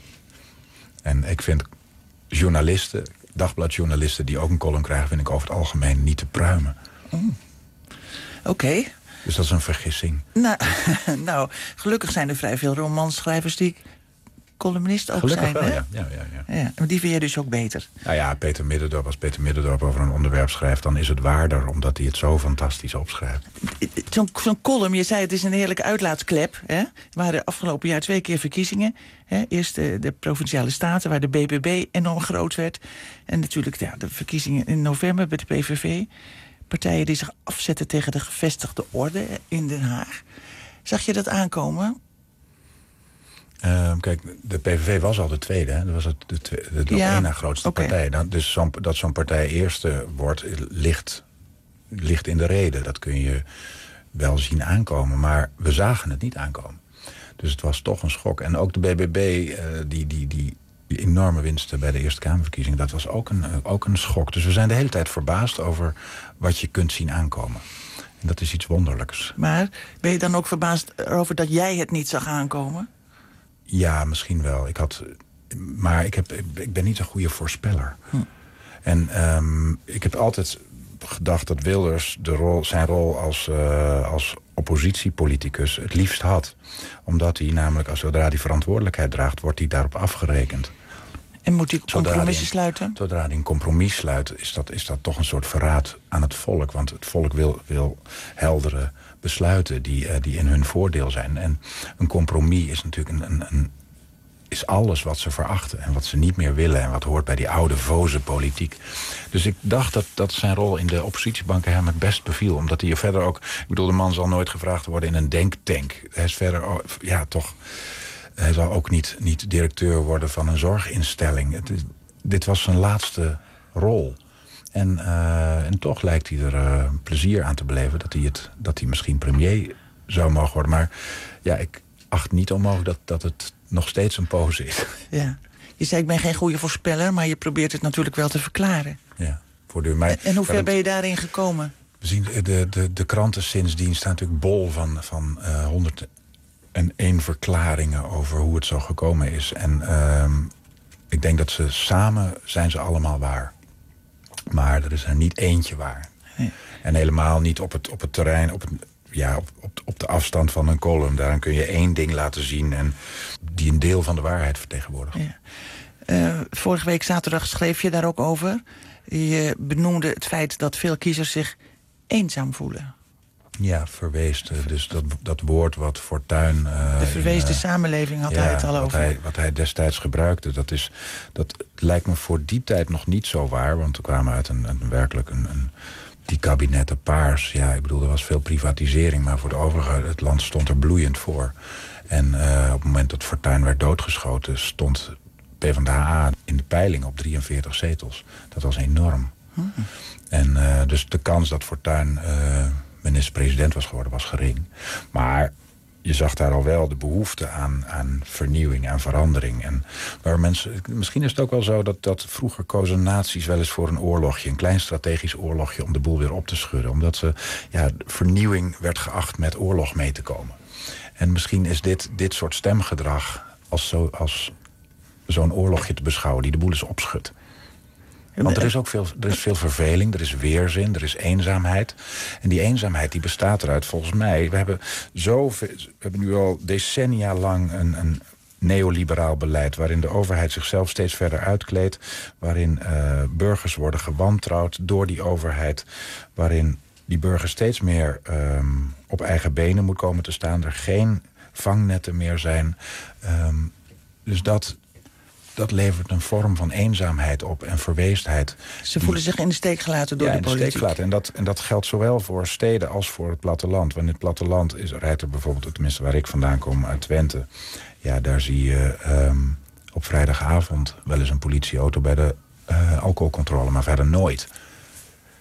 Speaker 3: En ik vind journalisten, dagbladjournalisten die ook een column krijgen, vind ik over het algemeen niet te pruimen.
Speaker 9: Oké.
Speaker 3: Dus dat is een vergissing.
Speaker 9: Nou, gelukkig zijn er vrij veel romanschrijvers die columnist ook
Speaker 3: gelukkig
Speaker 9: zijn.
Speaker 3: Wel,
Speaker 9: hè?
Speaker 3: Ja.
Speaker 9: Maar die vind jij dus ook beter?
Speaker 3: Nou ja, als Peter Middendorp over een onderwerp schrijft, dan is het waarder, omdat hij het zo fantastisch opschrijft.
Speaker 9: Zo'n column, je zei het is een heerlijke uitlaatsklep. Hè? Er waren afgelopen jaar 2 keer verkiezingen. Hè? Eerst de Provinciale Staten, waar de BBB enorm groot werd. En natuurlijk de verkiezingen in november bij de PVV. Partijen die zich afzetten tegen de gevestigde orde in Den Haag. Zag je dat aankomen?
Speaker 3: Kijk, de PVV was al de tweede. Hè? Dat was de één na grootste partij. Dus dat zo'n partij eerste wordt, ligt in de reden. Dat kun je wel zien aankomen. Maar we zagen het niet aankomen. Dus het was toch een schok. En ook de BBB, die enorme winsten bij de Eerste Kamerverkiezingen, dat was ook een schok. Dus we zijn de hele tijd verbaasd over wat je kunt zien aankomen. En dat is iets wonderlijks.
Speaker 9: Maar ben je dan ook verbaasd over dat jij het niet zag aankomen?
Speaker 3: Ja, misschien wel. Maar ik ben niet een goede voorspeller. En ik heb altijd gedacht dat Wilders zijn rol als oppositiepoliticus het liefst had. Omdat hij namelijk, zodra hij verantwoordelijkheid draagt, wordt hij daarop afgerekend.
Speaker 9: En moet hij compromissen sluiten?
Speaker 3: Zodra hij een compromis sluit, is dat toch een soort verraad aan het volk. Want het volk wil heldere besluiten die in hun voordeel zijn. En een compromis is natuurlijk is alles wat ze verachten en wat ze niet meer willen en wat hoort bij die oude voze politiek. Dus ik dacht dat zijn rol in de oppositiebanken hem het best beviel. Omdat hij verder ook, ik bedoel, de man zal nooit gevraagd worden in een denktank. Hij is verder, hij zal ook niet directeur worden van een zorginstelling. Dit was zijn laatste rol. En toch lijkt hij er plezier aan te beleven dat hij misschien premier zou mogen worden. Maar ja, ik acht niet onmogelijk dat het nog steeds een pose is.
Speaker 9: Ja. Je zei, ik ben geen goede voorspeller, maar je probeert het natuurlijk wel te verklaren.
Speaker 3: Ja, voortdurend.
Speaker 9: En hoe ver ben je daarin gekomen?
Speaker 3: We zien de kranten sindsdien staan natuurlijk bol van 101 verklaringen over hoe het zo gekomen is. En ik denk dat samen zijn ze allemaal waar. Maar er is er niet eentje waar. Nee. En helemaal niet op het terrein, op de afstand van een column. Daaraan kun je één ding laten zien en die een deel van de waarheid vertegenwoordigt.
Speaker 9: Ja. Vorige week zaterdag schreef je daar ook over. Je benoemde het feit dat veel kiezers zich eenzaam voelen.
Speaker 3: Ja, verweesde. Dus dat woord wat Fortuyn...
Speaker 9: de verweesde samenleving had hij het al over.
Speaker 3: Wat hij destijds gebruikte, dat lijkt me voor die tijd nog niet zo waar. Want we kwamen uit werkelijk die kabinetten Paars. Ja, ik bedoel, er was veel privatisering, maar voor de overige, het land stond er bloeiend voor. En op het moment dat Fortuyn werd doodgeschoten, stond PvdA in de peiling op 43 zetels. Dat was enorm. En dus de kans dat Fortuyn minister-president was geworden, was gering. Maar je zag daar al wel de behoefte aan vernieuwing, aan verandering. En waar mensen, misschien is het ook wel zo dat vroeger kozen naties wel eens voor een oorlogje, een klein strategisch oorlogje om de boel weer op te schudden. Omdat vernieuwing werd geacht met oorlog mee te komen. En misschien is dit soort stemgedrag als zo'n oorlogje te beschouwen die de boel eens opschudt. Want er is veel verveling, er is weerzin, er is eenzaamheid. En die eenzaamheid die bestaat eruit volgens mij. We hebben nu al decennia lang een neoliberaal beleid waarin de overheid zichzelf steeds verder uitkleedt, waarin burgers worden gewantrouwd door die overheid, waarin die burger steeds meer op eigen benen moet komen te staan, er geen vangnetten meer zijn. Dus dat levert een vorm van eenzaamheid op en verweesdheid.
Speaker 9: Ze voelen zich in de steek gelaten door de politiek.
Speaker 3: In de steek gelaten. En dat geldt zowel voor steden als voor het platteland. Want in het platteland rijdt er bijvoorbeeld, tenminste waar ik vandaan kom, uit Twente. Ja, daar zie je op vrijdagavond wel eens een politieauto bij de alcoholcontrole, maar verder nooit.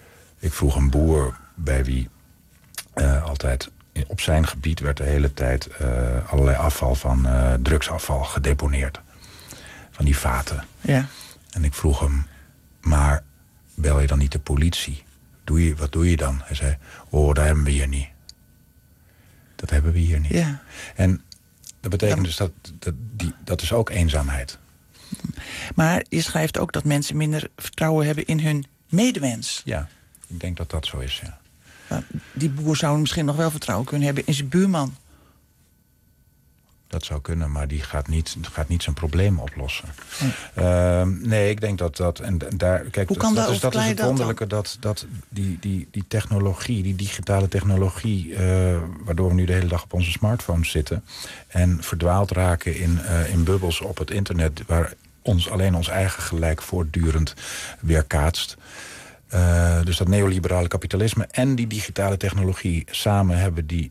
Speaker 3: Ik vroeg een boer bij wie altijd op zijn gebied werd de hele tijd allerlei afval van drugsafval gedeponeerd. Van die vaten.
Speaker 9: Ja.
Speaker 3: En ik vroeg hem, maar bel je dan niet de politie? Wat doe je dan? Hij zei, dat hebben we hier niet. Dat hebben we hier niet.
Speaker 9: Ja.
Speaker 3: En dat betekent dus dat is ook eenzaamheid.
Speaker 9: Maar je schrijft ook dat mensen minder vertrouwen hebben in hun medemens.
Speaker 3: Ja, ik denk dat dat zo is, ja.
Speaker 9: Maar die boer zou misschien nog wel vertrouwen kunnen hebben in zijn buurman.
Speaker 3: Dat zou kunnen, maar die gaat niet zijn probleem oplossen. Nee, ik denk dat en daar, kijk,
Speaker 9: hoe kan
Speaker 3: dat is het wonderlijke
Speaker 9: dat
Speaker 3: die technologie, die digitale technologie, waardoor we nu de hele dag op onze smartphones zitten en verdwaald raken in bubbels op het internet, waar alleen ons eigen gelijk voortdurend weerkaatst. Dus dat neoliberale kapitalisme en die digitale technologie samen hebben die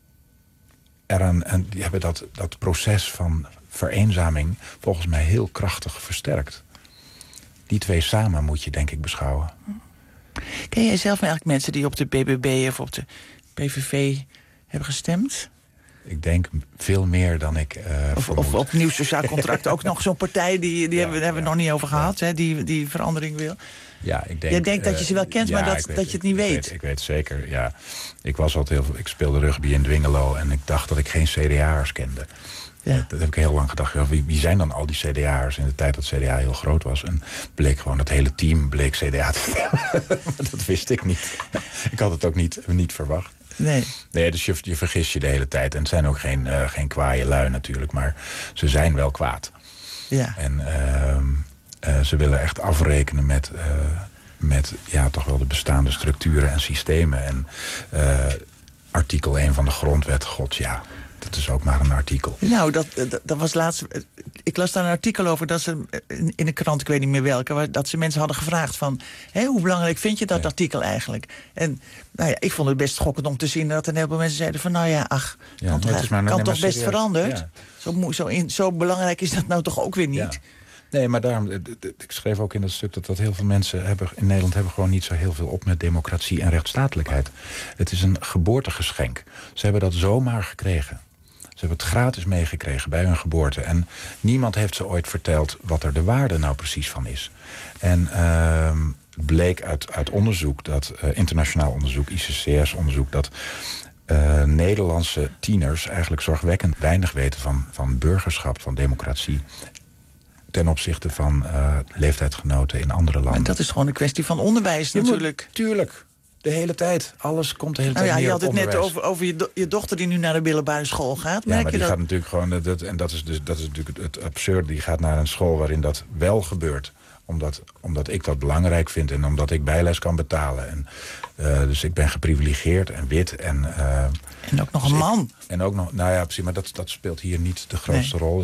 Speaker 3: hebben dat proces van vereenzaming volgens mij heel krachtig versterkt. Die twee samen moet je denk ik beschouwen.
Speaker 9: Ken jij zelf eigenlijk mensen die op de BBB of op de PVV hebben gestemd?
Speaker 3: Ik denk veel meer dan ik
Speaker 9: of op Nieuw Sociaal Contract ook nog zo'n partij, die hebben we het nog niet over gehad, hè, die verandering wil.
Speaker 3: Ja, ik denk,
Speaker 9: jij denkt dat je ze wel kent, maar dat je het niet weet.
Speaker 3: Ik weet zeker, ja. Ik speelde rugby in Dwingelo en ik dacht dat ik geen CDA'ers kende. Ja. Dat heb ik heel lang gedacht. Wie zijn dan al die CDA'ers in de tijd dat CDA heel groot was? En bleek gewoon, dat hele team bleek CDA te stemmen. Dat wist ik niet. Ik had het ook niet verwacht.
Speaker 9: Nee,
Speaker 3: dus je vergis je de hele tijd. En het zijn ook geen kwaaie lui natuurlijk, maar ze zijn wel kwaad.
Speaker 9: Ja.
Speaker 3: En ze willen echt afrekenen met toch wel de bestaande structuren en systemen. En artikel 1 van de grondwet, dat is ook maar een artikel.
Speaker 9: Nou, dat was laatst. Ik las daar een artikel over dat ze in de krant, ik weet niet meer welke, dat ze mensen hadden gevraagd van, hoe belangrijk vind je dat artikel eigenlijk? En ik vond het best schokkend om te zien dat een heleboel mensen zeiden van, kan toch best veranderd? Ja. Zo belangrijk is dat nou toch ook weer niet?
Speaker 3: Ja. Nee, maar daarom, ik schreef ook in dat stuk dat heel veel mensen in Nederland hebben gewoon niet zo heel veel op met democratie en rechtsstatelijkheid. Het is een geboortegeschenk. Ze hebben dat zomaar gekregen. Ze hebben het gratis meegekregen bij hun geboorte. En niemand heeft ze ooit verteld wat er de waarde nou precies van is. En bleek uit onderzoek, internationaal onderzoek, ICCS-onderzoek, dat Nederlandse tieners eigenlijk zorgwekkend weinig weten van burgerschap, van democratie, ten opzichte van leeftijdsgenoten in andere landen.
Speaker 9: Maar dat is gewoon een kwestie van onderwijs natuurlijk.
Speaker 3: Tuurlijk. De hele tijd. Alles komt de hele tijd
Speaker 9: je had het
Speaker 3: onderwijs.
Speaker 9: net over je dochter die nu naar de middelbare school gaat.
Speaker 3: Ja, maar die gaat natuurlijk gewoon, dat is natuurlijk het absurde. Die gaat naar een school waarin dat wel gebeurt. Omdat ik dat belangrijk vind en omdat ik bijles kan betalen. En, dus ik ben geprivilegeerd en wit. En
Speaker 9: ook nog een man.
Speaker 3: En ook nog, precies, maar dat speelt hier niet de grootste rol.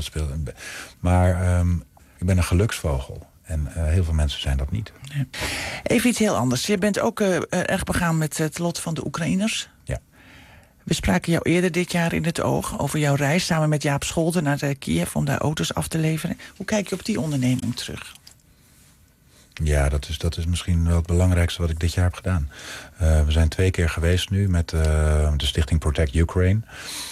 Speaker 3: Maar ik ben een geluksvogel. En heel veel mensen zijn dat niet.
Speaker 9: Nee. Even iets heel anders. Je bent ook erg begaan met het lot van de Oekraïners.
Speaker 3: Ja.
Speaker 9: We spraken jou eerder dit jaar in het oog over jouw reis samen met Jaap Scholten naar Kiev om daar auto's af te leveren. Hoe kijk je op die onderneming terug?
Speaker 3: Ja, dat is misschien wel het belangrijkste wat ik dit jaar heb gedaan. We zijn 2 keer geweest nu met de stichting Protect Ukraine.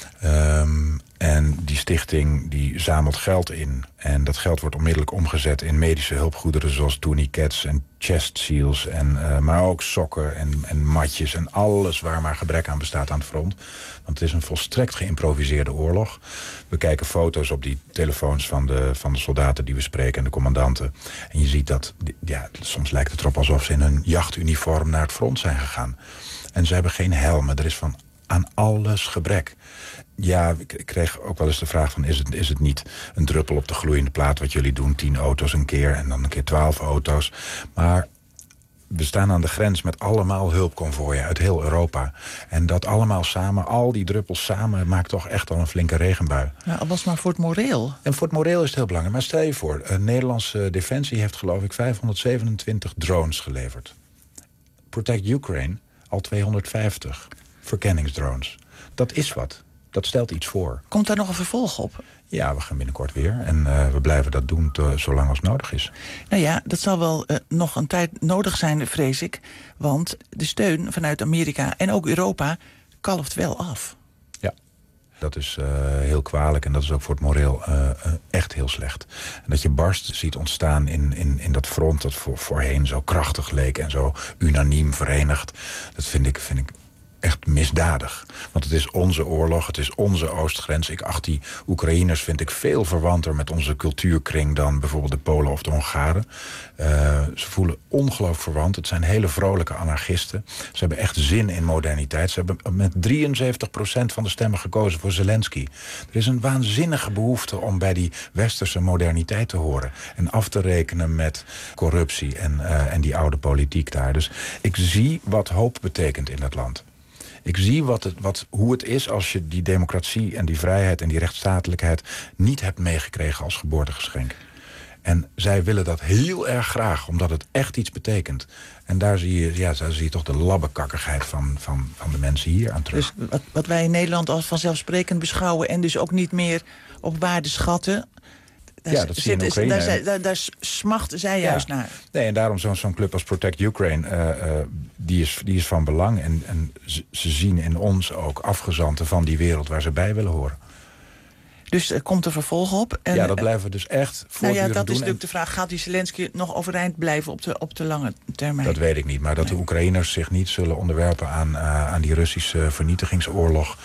Speaker 3: En die stichting die zamelt geld in. En dat geld wordt onmiddellijk omgezet in medische hulpgoederen zoals tourniquets en chest seals. Maar ook sokken en matjes en alles waar maar gebrek aan bestaat aan het front. Want het is een volstrekt geïmproviseerde oorlog. We kijken foto's op die telefoons van de soldaten die we spreken en de commandanten. En je ziet dat, soms lijkt het erop alsof ze in hun jachtuniform naar het front zijn gegaan. En ze hebben geen helmen. Er is aan alles gebrek. Ja, ik kreeg ook wel eens de vraag van, is het niet een druppel op de gloeiende plaat wat jullie doen? 10 auto's een keer en dan een keer 12 auto's. Maar we staan aan de grens met allemaal hulpconvooien uit heel Europa. En dat allemaal samen, al die druppels samen, maakt toch echt al een flinke regenbui.
Speaker 9: Ja, al was maar voor het moreel.
Speaker 3: En voor het moreel is het heel belangrijk. Maar stel je voor, Nederlandse Defensie heeft geloof ik 527 drones geleverd. Protect Ukraine al 250 verkenningsdrones. Dat is wat. Dat stelt iets voor.
Speaker 9: Komt daar nog een vervolg op?
Speaker 3: Ja, we gaan binnenkort weer. En we blijven dat doen zolang als nodig is.
Speaker 9: Nou ja, dat zal wel nog een tijd nodig zijn, vrees ik. Want de steun vanuit Amerika en ook Europa kalft wel af.
Speaker 3: Ja, dat is heel kwalijk en dat is ook voor het moreel echt heel slecht. En dat je barst ziet ontstaan in dat front dat voorheen zo krachtig leek en zo unaniem verenigd. Dat vind ik echt misdadig. Want het is onze oorlog, het is onze oostgrens. Ik acht die Oekraïners vind ik veel verwanter met onze cultuurkring dan bijvoorbeeld de Polen of de Hongaren. Ze voelen ongelooflijk verwant. Het zijn hele vrolijke anarchisten. Ze hebben echt zin in moderniteit. Ze hebben met 73% van de stemmen gekozen voor Zelensky. Er is een waanzinnige behoefte om bij die westerse moderniteit te horen. En af te rekenen met corruptie en die oude politiek daar. Dus ik zie wat hoop betekent in dat land. Ik zie hoe het is als je die democratie en die vrijheid en die rechtsstatelijkheid niet hebt meegekregen als geboortegeschenk. En zij willen dat heel erg graag, omdat het echt iets betekent. En daar zie je toch de labbekakkigheid van de mensen hier aan terug.
Speaker 9: Dus wat wij in Nederland als vanzelfsprekend beschouwen en dus ook niet meer op waarde schatten.
Speaker 3: Dat zie je in Oekraïne.
Speaker 9: Daar smachten zij juist naar.
Speaker 3: Nee, en daarom zo'n club als Protect Ukraine, die is van belang. En ze zien in ons ook afgezanten van die wereld waar ze bij willen horen.
Speaker 9: Dus er komt er vervolg op. En,
Speaker 3: dat blijven we dus echt voortdurend doen.
Speaker 9: Dat is natuurlijk de vraag. Gaat die Zelensky nog overeind blijven op de lange termijn?
Speaker 3: Dat weet ik niet. Maar dat de Oekraïners zich niet zullen onderwerpen aan die Russische vernietigingsoorlog.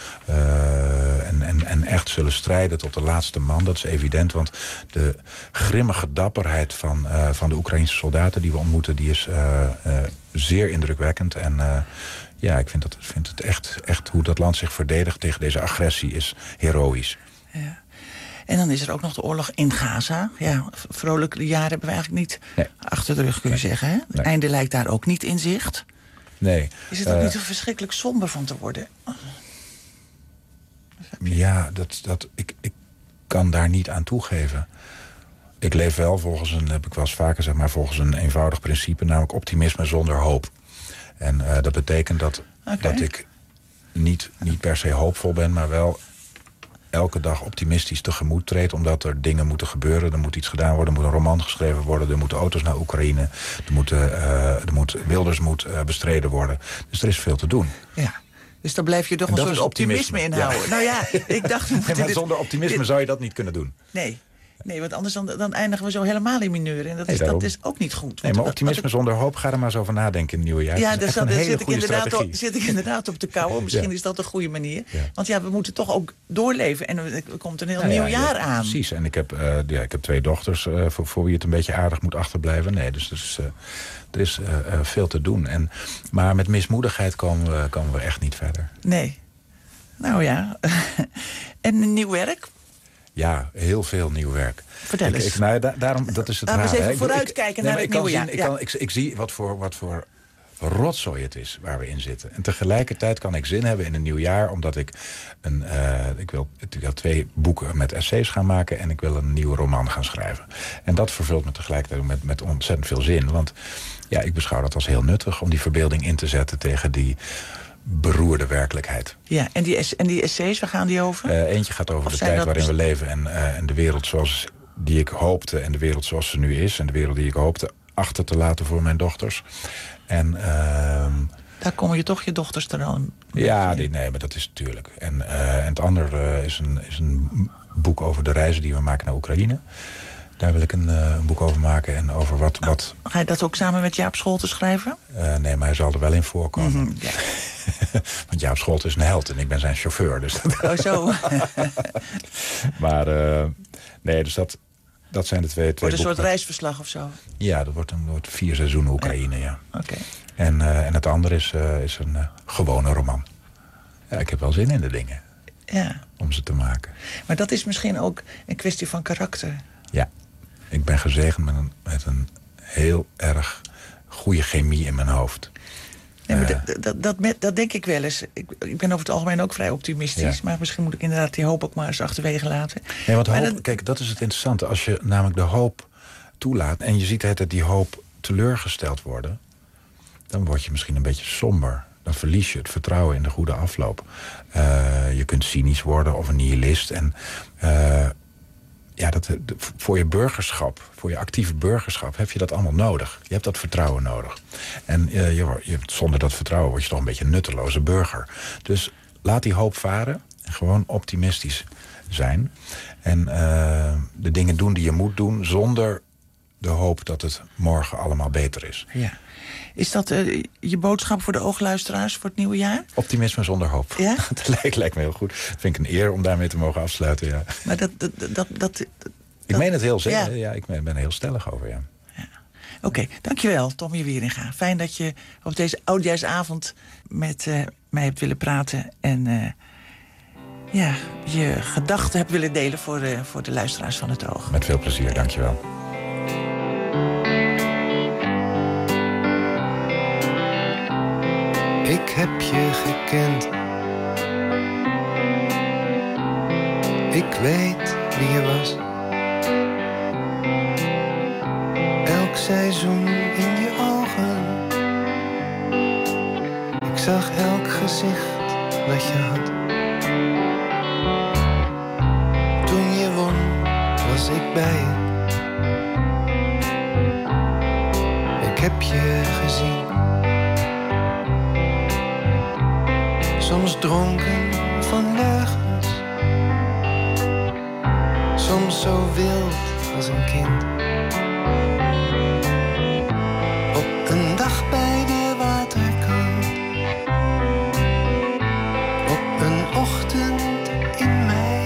Speaker 3: En echt zullen strijden tot de laatste man. Dat is evident. Want de grimmige dapperheid van de Oekraïnse soldaten die we ontmoeten, die is zeer indrukwekkend. En ik vind het echt hoe dat land zich verdedigt tegen deze agressie is heroïsch.
Speaker 9: Ja. En dan is er ook nog de oorlog in Gaza. Ja, vrolijke jaren hebben we eigenlijk niet achter de rug kunnen zeggen. Hè? Het einde lijkt daar ook niet in zicht.
Speaker 3: Nee.
Speaker 9: Is het ook niet zo verschrikkelijk somber van te worden?
Speaker 3: Ja, ik kan daar niet aan toegeven. Ik leef wel heb ik wel eens vaker volgens een eenvoudig principe, namelijk optimisme zonder hoop. En dat betekent dat ik niet per se hoopvol ben, maar wel elke dag optimistisch tegemoet treedt, omdat er dingen moeten gebeuren. Er moet iets gedaan worden, er moet een roman geschreven worden, er moeten auto's naar Oekraïne, Wilders moet bestreden worden. Dus er is veel te doen.
Speaker 9: Ja. Dus daar blijf je toch een soort optimisme in houden. Ja. Nou ja, ik dacht...
Speaker 3: maar zonder optimisme zou je dat niet kunnen doen.
Speaker 9: Nee, want anders dan eindigen we zo helemaal in mineur. En dat is ook niet goed.
Speaker 3: Nee, maar optimisme zonder hoop, ga er maar eens over nadenken in het nieuwe jaar.
Speaker 9: Ja, daar zit ik inderdaad op te kauwen. Misschien is dat een goede manier. Ja. Want we moeten toch ook doorleven. En er komt een heel nieuw jaar aan.
Speaker 3: Precies. En ik heb 2 dochters voor wie het een beetje aardig moet achterblijven. Nee, dus er is veel te doen. Maar met mismoedigheid komen we echt niet verder.
Speaker 9: Nee. Nou ja. En een nieuw werk?
Speaker 3: Ja, heel veel nieuw werk.
Speaker 9: Vertel eens.
Speaker 3: Daarom, dat is het
Speaker 9: Laten we eens even vooruitkijken naar het nieuwe jaar.
Speaker 3: Ik zie wat voor rotzooi het is waar we in zitten. En tegelijkertijd kan ik zin hebben in een nieuw jaar, omdat ik wil 2 boeken met essays gaan maken en ik wil een nieuwe roman gaan schrijven. En dat vervult me tegelijkertijd met ontzettend veel zin. Want ik beschouw dat als heel nuttig om die verbeelding in te zetten tegen die beroerde werkelijkheid.
Speaker 9: Ja, en die essays, waar gaan die over?
Speaker 3: Eentje gaat over de tijd waarin we leven en de wereld zoals die ik hoopte en de wereld zoals ze nu is en de wereld die ik hoopte achter te laten voor mijn dochters. En
Speaker 9: daar komen je toch je dochters er dan?
Speaker 3: Ja, maar dat is natuurlijk. En het andere is een boek over de reizen die we maken naar Oekraïne. Daar wil ik een boek over maken en over wat...
Speaker 9: Ga je dat ook samen met Jaap Scholten schrijven?
Speaker 3: Nee, maar hij zal er wel in voorkomen. Ja. Want Jaap Scholten is een held en ik ben zijn chauffeur. Dus
Speaker 9: zo.
Speaker 3: Maar dus dat zijn de twee
Speaker 9: wordt een
Speaker 3: boeken.
Speaker 9: soort reisverslag of zo?
Speaker 3: Ja, dat wordt 4 seizoenen Oekraïne, ja.
Speaker 9: Oké.
Speaker 3: En het andere is een gewone roman. Ja, ik heb wel zin in de dingen.
Speaker 9: Ja.
Speaker 3: Om ze te maken.
Speaker 9: Maar dat is misschien ook een kwestie van karakter.
Speaker 3: Ja. Ik ben gezegend met een heel erg goede chemie in mijn hoofd.
Speaker 9: Nee, maar dat denk ik wel eens. Ik ben over het algemeen ook vrij optimistisch. Maar misschien moet ik inderdaad die hoop ook maar eens achterwege laten.
Speaker 3: Nee, want kijk, dat is het interessante. Als je namelijk de hoop toelaat en je ziet dat die hoop teleurgesteld worden, dan word je misschien een beetje somber. dan verlies je het vertrouwen in de goede afloop. Je kunt cynisch worden of een nihilist. En voor je burgerschap, voor je actieve burgerschap, heb je dat allemaal nodig. Je hebt dat vertrouwen nodig. En zonder dat vertrouwen word je toch een beetje een nutteloze burger. Dus laat die hoop varen en gewoon optimistisch zijn. En de dingen doen die je moet doen zonder de hoop dat het morgen allemaal beter is.
Speaker 9: Ja. Is dat je boodschap voor de oogluisteraars voor het nieuwe jaar?
Speaker 3: Optimisme zonder hoop.
Speaker 9: Ja?
Speaker 3: Dat lijkt me heel goed. Dat vind ik een eer om daarmee te mogen afsluiten, ja.
Speaker 9: Maar
Speaker 3: ik meen het heel zeker. Ja, ik ben er heel stellig over, ja.
Speaker 9: Oké, dankjewel, Tommy Wieringa. Fijn dat je op deze oudjaarsavond met mij hebt willen praten. En je gedachten hebt willen delen voor de luisteraars van Het Oog.
Speaker 3: Met veel plezier, dankjewel.
Speaker 4: Ik heb je gekend. Ik weet wie je was. Elk seizoen in je ogen. Ik zag elk gezicht wat je had. Toen je won, was ik bij je. Ik heb je gezien. Soms dronken van leugens. Soms zo wild als een kind. Op een dag bij de waterkant. Op een ochtend in mei.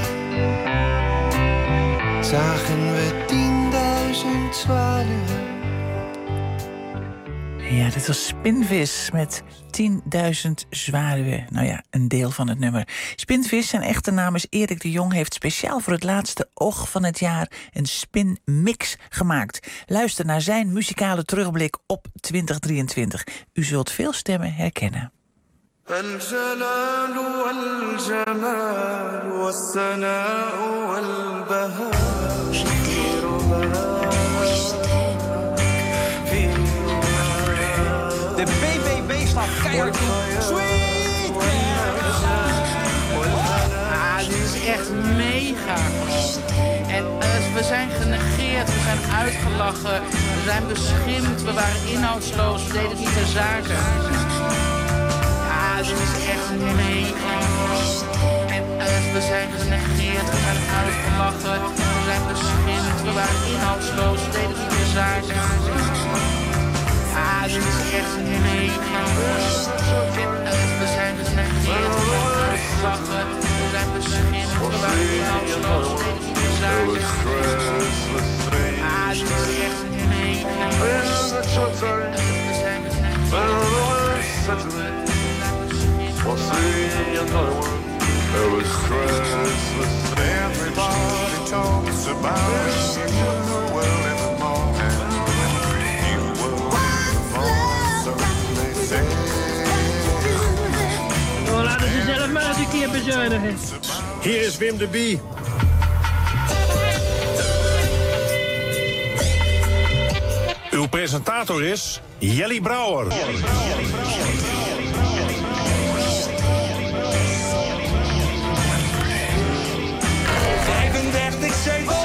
Speaker 4: Zagen we 10.000 zwaluwen.
Speaker 9: Ja, dit was Spinvis met 10.000 zwaluwen. Nou ja, een deel van het nummer. Spinvis, zijn echte naam is Erik de Jong, heeft speciaal voor het laatste oog van het jaar een spinmix gemaakt. Luister naar zijn muzikale terugblik op 2023. U zult veel stemmen herkennen.
Speaker 5: De BBB staat keihard in. Sweet
Speaker 23: dit is echt mega gewoon. En we zijn genegeerd, we zijn uitgelachen, we zijn beschimpt, we waren inhoudsloos, we deden niet de zaken. Dit is echt mega gewoon. En we zijn genegeerd, we zijn uitgelachen, we zijn beschimpt, we waren inhoudsloos, we deden niet de zaken. Dit is echt mega. We zijn genegeerd, we zijn uitgelachen, we zijn beschimpt, we waren inhoudsloos, we deden niet de zaken. Dit is echt mega. We zijn genegeerd.
Speaker 24: Everybody talks about it. You know well in the morning.
Speaker 25: Oh, laten ze zelf maar eens een keer bezuinigen.
Speaker 26: Hier is Wim de Bie. Uw presentator is Jelly Brouwer.
Speaker 5: 35 zetels.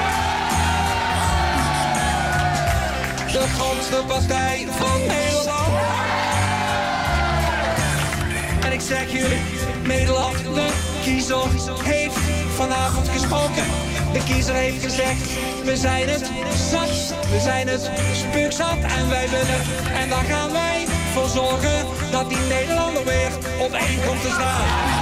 Speaker 5: De grootste partij van Nederland. En ik zeg jullie, Nederland, de kiezer heeft vanavond gesproken. De kiezer heeft gezegd, we zijn het zat, we zijn het spuugzat en wij willen. En daar gaan wij voor zorgen dat die Nederlander weer op één komt te staan.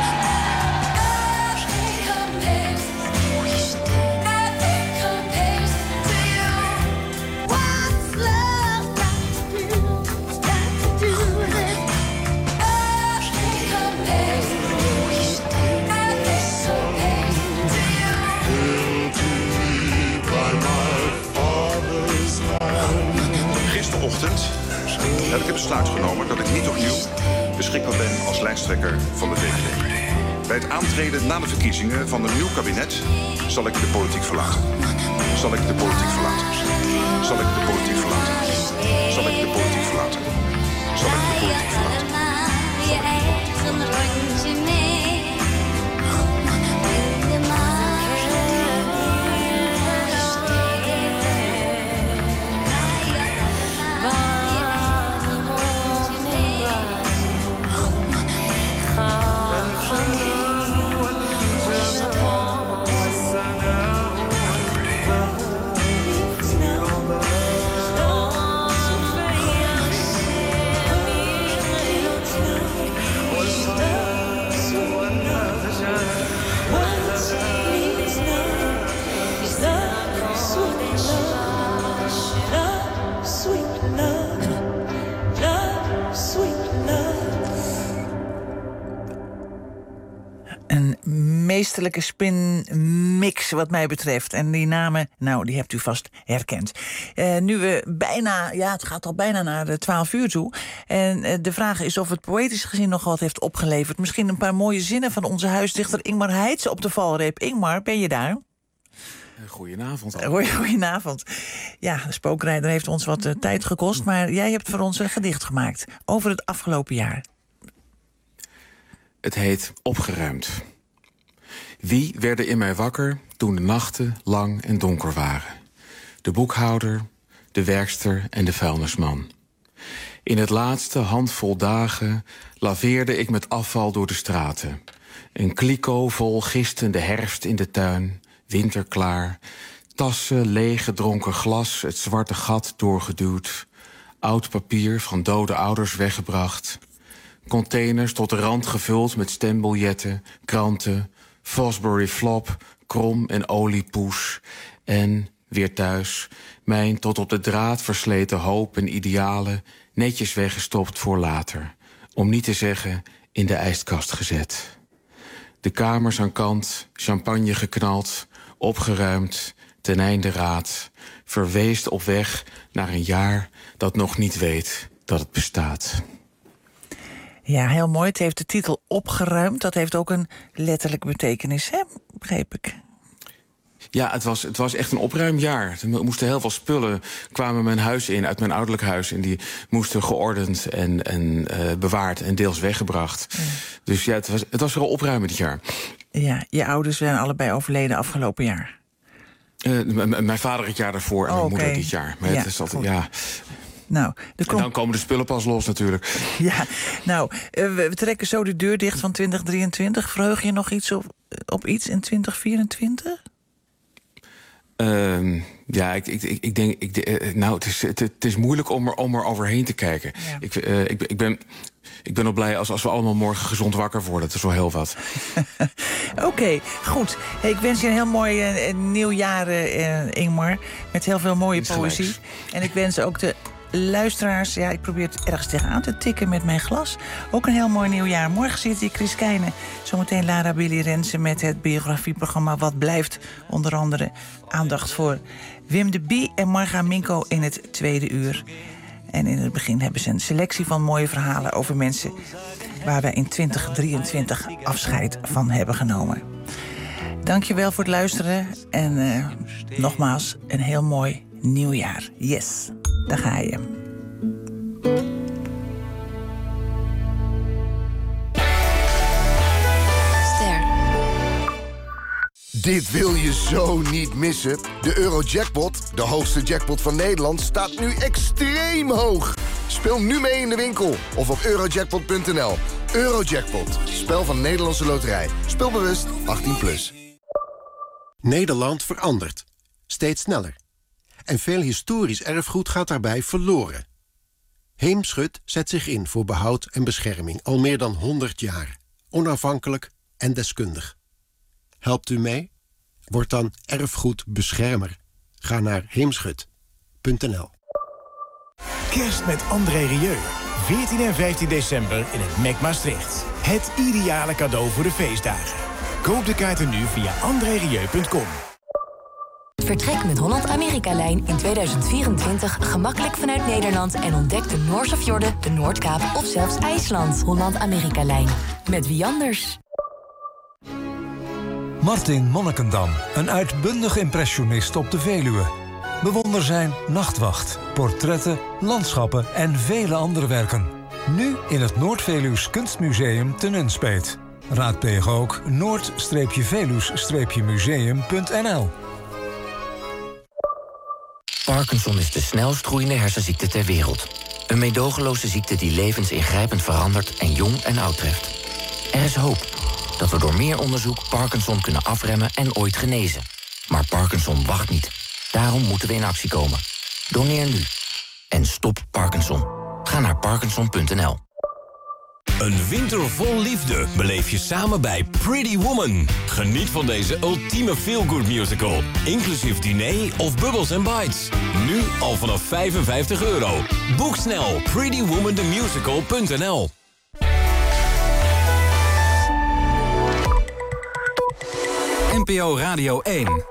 Speaker 27: Gisterochtend heb ik het besluit genomen dat ik niet opnieuw beschikbaar ben als lijsttrekker van de VVD. Bij het aantreden na de verkiezingen van een nieuw kabinet zal ik de politiek verlaten. Zal ik de politiek verlaten. Zal ik de politiek verlaten. Zal ik de politiek verlaten. Zal ik de politiek verlaten.
Speaker 9: Meesterlijke spinmix wat mij betreft. En die namen, nou, die hebt u vast herkend. Nu we bijna, ja, het gaat al bijna naar de 12 uur toe. En de vraag is of het poëtisch gezien nog wat heeft opgeleverd. Misschien een paar mooie zinnen van onze huisdichter Ingmar Heitse op de valreep. Ingmar, ben je daar?
Speaker 6: Goedenavond.
Speaker 9: Goedenavond. Ja, de spookrijder heeft ons wat tijd gekost, maar jij hebt voor ons een gedicht gemaakt over het afgelopen jaar.
Speaker 6: Het heet Opgeruimd. Wie werden in mij wakker toen de nachten lang en donker waren? De boekhouder, de werkster en de vuilnisman. In het laatste handvol dagen laveerde ik met afval door de straten. Een kliko vol gistende herfst in de tuin, winterklaar. Tassen, leeg gedronken glas, het zwarte gat doorgeduwd. Oud papier van dode ouders weggebracht. Containers tot de rand gevuld met stembiljetten, kranten, Fosbury Flop, krom en oliepoes. En, weer thuis, mijn tot op de draad versleten hoop en idealen netjes weggestopt voor later. Om niet te zeggen in de ijskast gezet. De kamers aan kant, champagne geknald, opgeruimd, ten einde raad. Verweest op weg naar een jaar dat nog niet weet dat het bestaat.
Speaker 9: Ja, heel mooi. Het heeft de titel Opgeruimd. Dat heeft ook een letterlijke betekenis, hè? Begreep ik.
Speaker 6: Ja, het was echt een opruimjaar. Er moesten heel veel spullen kwamen mijn huis in, uit mijn ouderlijk huis. En die moesten geordend en bewaard en deels weggebracht. Ja. Dus ja, het was wel opruimen dit jaar.
Speaker 9: Ja, je ouders zijn allebei overleden afgelopen jaar.
Speaker 6: Mijn vader het jaar daarvoor en mijn moeder dit jaar. Maar het is altijd, ja.
Speaker 9: Nou,
Speaker 6: en dan komen de spullen pas los natuurlijk.
Speaker 9: Ja, nou, we trekken zo de deur dicht van 2023. Verheug je nog iets op iets in 2024?
Speaker 6: Ja, ik denk, nou, het is moeilijk om er overheen te kijken. Ja. Ik ben al blij als we allemaal morgen gezond wakker worden. Dat is wel heel wat.
Speaker 9: Oké, goed. Hey, ik wens je een heel mooi nieuw jaar, Ingmar. Met heel veel mooie poëzie. En ik wens ook de luisteraars, ja, ik probeer het ergens tegenaan te tikken met mijn glas. Ook een heel mooi nieuwjaar. Morgen zit hier Chris Keijne. Zometeen Lara Billy Rensen met het biografieprogramma Wat Blijft. Onder andere aandacht voor Wim de Bie en Marga Minko in het tweede uur. En in het begin hebben ze een selectie van mooie verhalen over mensen waar wij in 2023 afscheid van hebben genomen. Dankjewel voor het luisteren en nogmaals een heel mooi nieuwjaar. Yes, daar ga je.
Speaker 7: Dit wil je zo niet missen. De Eurojackpot, de hoogste jackpot van Nederland, staat nu extreem hoog. Speel nu mee in de winkel of op eurojackpot.nl. Eurojackpot, spel van Nederlandse Loterij. Speelbewust 18+.
Speaker 10: Nederland verandert. Steeds sneller. En veel historisch erfgoed gaat daarbij verloren. Heemschut zet zich in voor behoud en bescherming al meer dan 100 jaar. Onafhankelijk en deskundig. Helpt u mee? Word dan erfgoedbeschermer. Ga naar heemschut.nl.
Speaker 11: Kerst met André Rieu. 14 en 15 december in het MEC Maastricht. Het ideale cadeau voor de feestdagen. Koop de kaarten nu via andrerieu.com.
Speaker 12: Vertrek met Holland-Amerika-lijn in 2024 gemakkelijk vanuit Nederland en ontdek de Noorse fjorden, de Noordkaap of zelfs IJsland. Holland-Amerika-lijn. Met wie anders?
Speaker 13: Martin Monnikendam, een uitbundig impressionist op de Veluwe. Bewonder zijn Nachtwacht, portretten, landschappen en vele andere werken. Nu in het Noord-Veluws Kunstmuseum te Nunspeet. Raadpleeg ook noord-veluws-museum.nl.
Speaker 8: Parkinson is de snelst groeiende hersenziekte ter wereld. Een meedogenloze ziekte die levens ingrijpend verandert en jong en oud treft. Er is hoop dat we door meer onderzoek Parkinson kunnen afremmen en ooit genezen. Maar Parkinson wacht niet. Daarom moeten we in actie komen. Doneer nu. En stop Parkinson. Ga naar parkinson.nl.
Speaker 14: Een winter vol liefde beleef je samen bij Pretty Woman. Geniet van deze ultieme feel-good musical. Inclusief diner of Bubbles & Bites. Nu al vanaf €55. Boek snel prettywomanthemusical.nl.
Speaker 15: NPO Radio 1.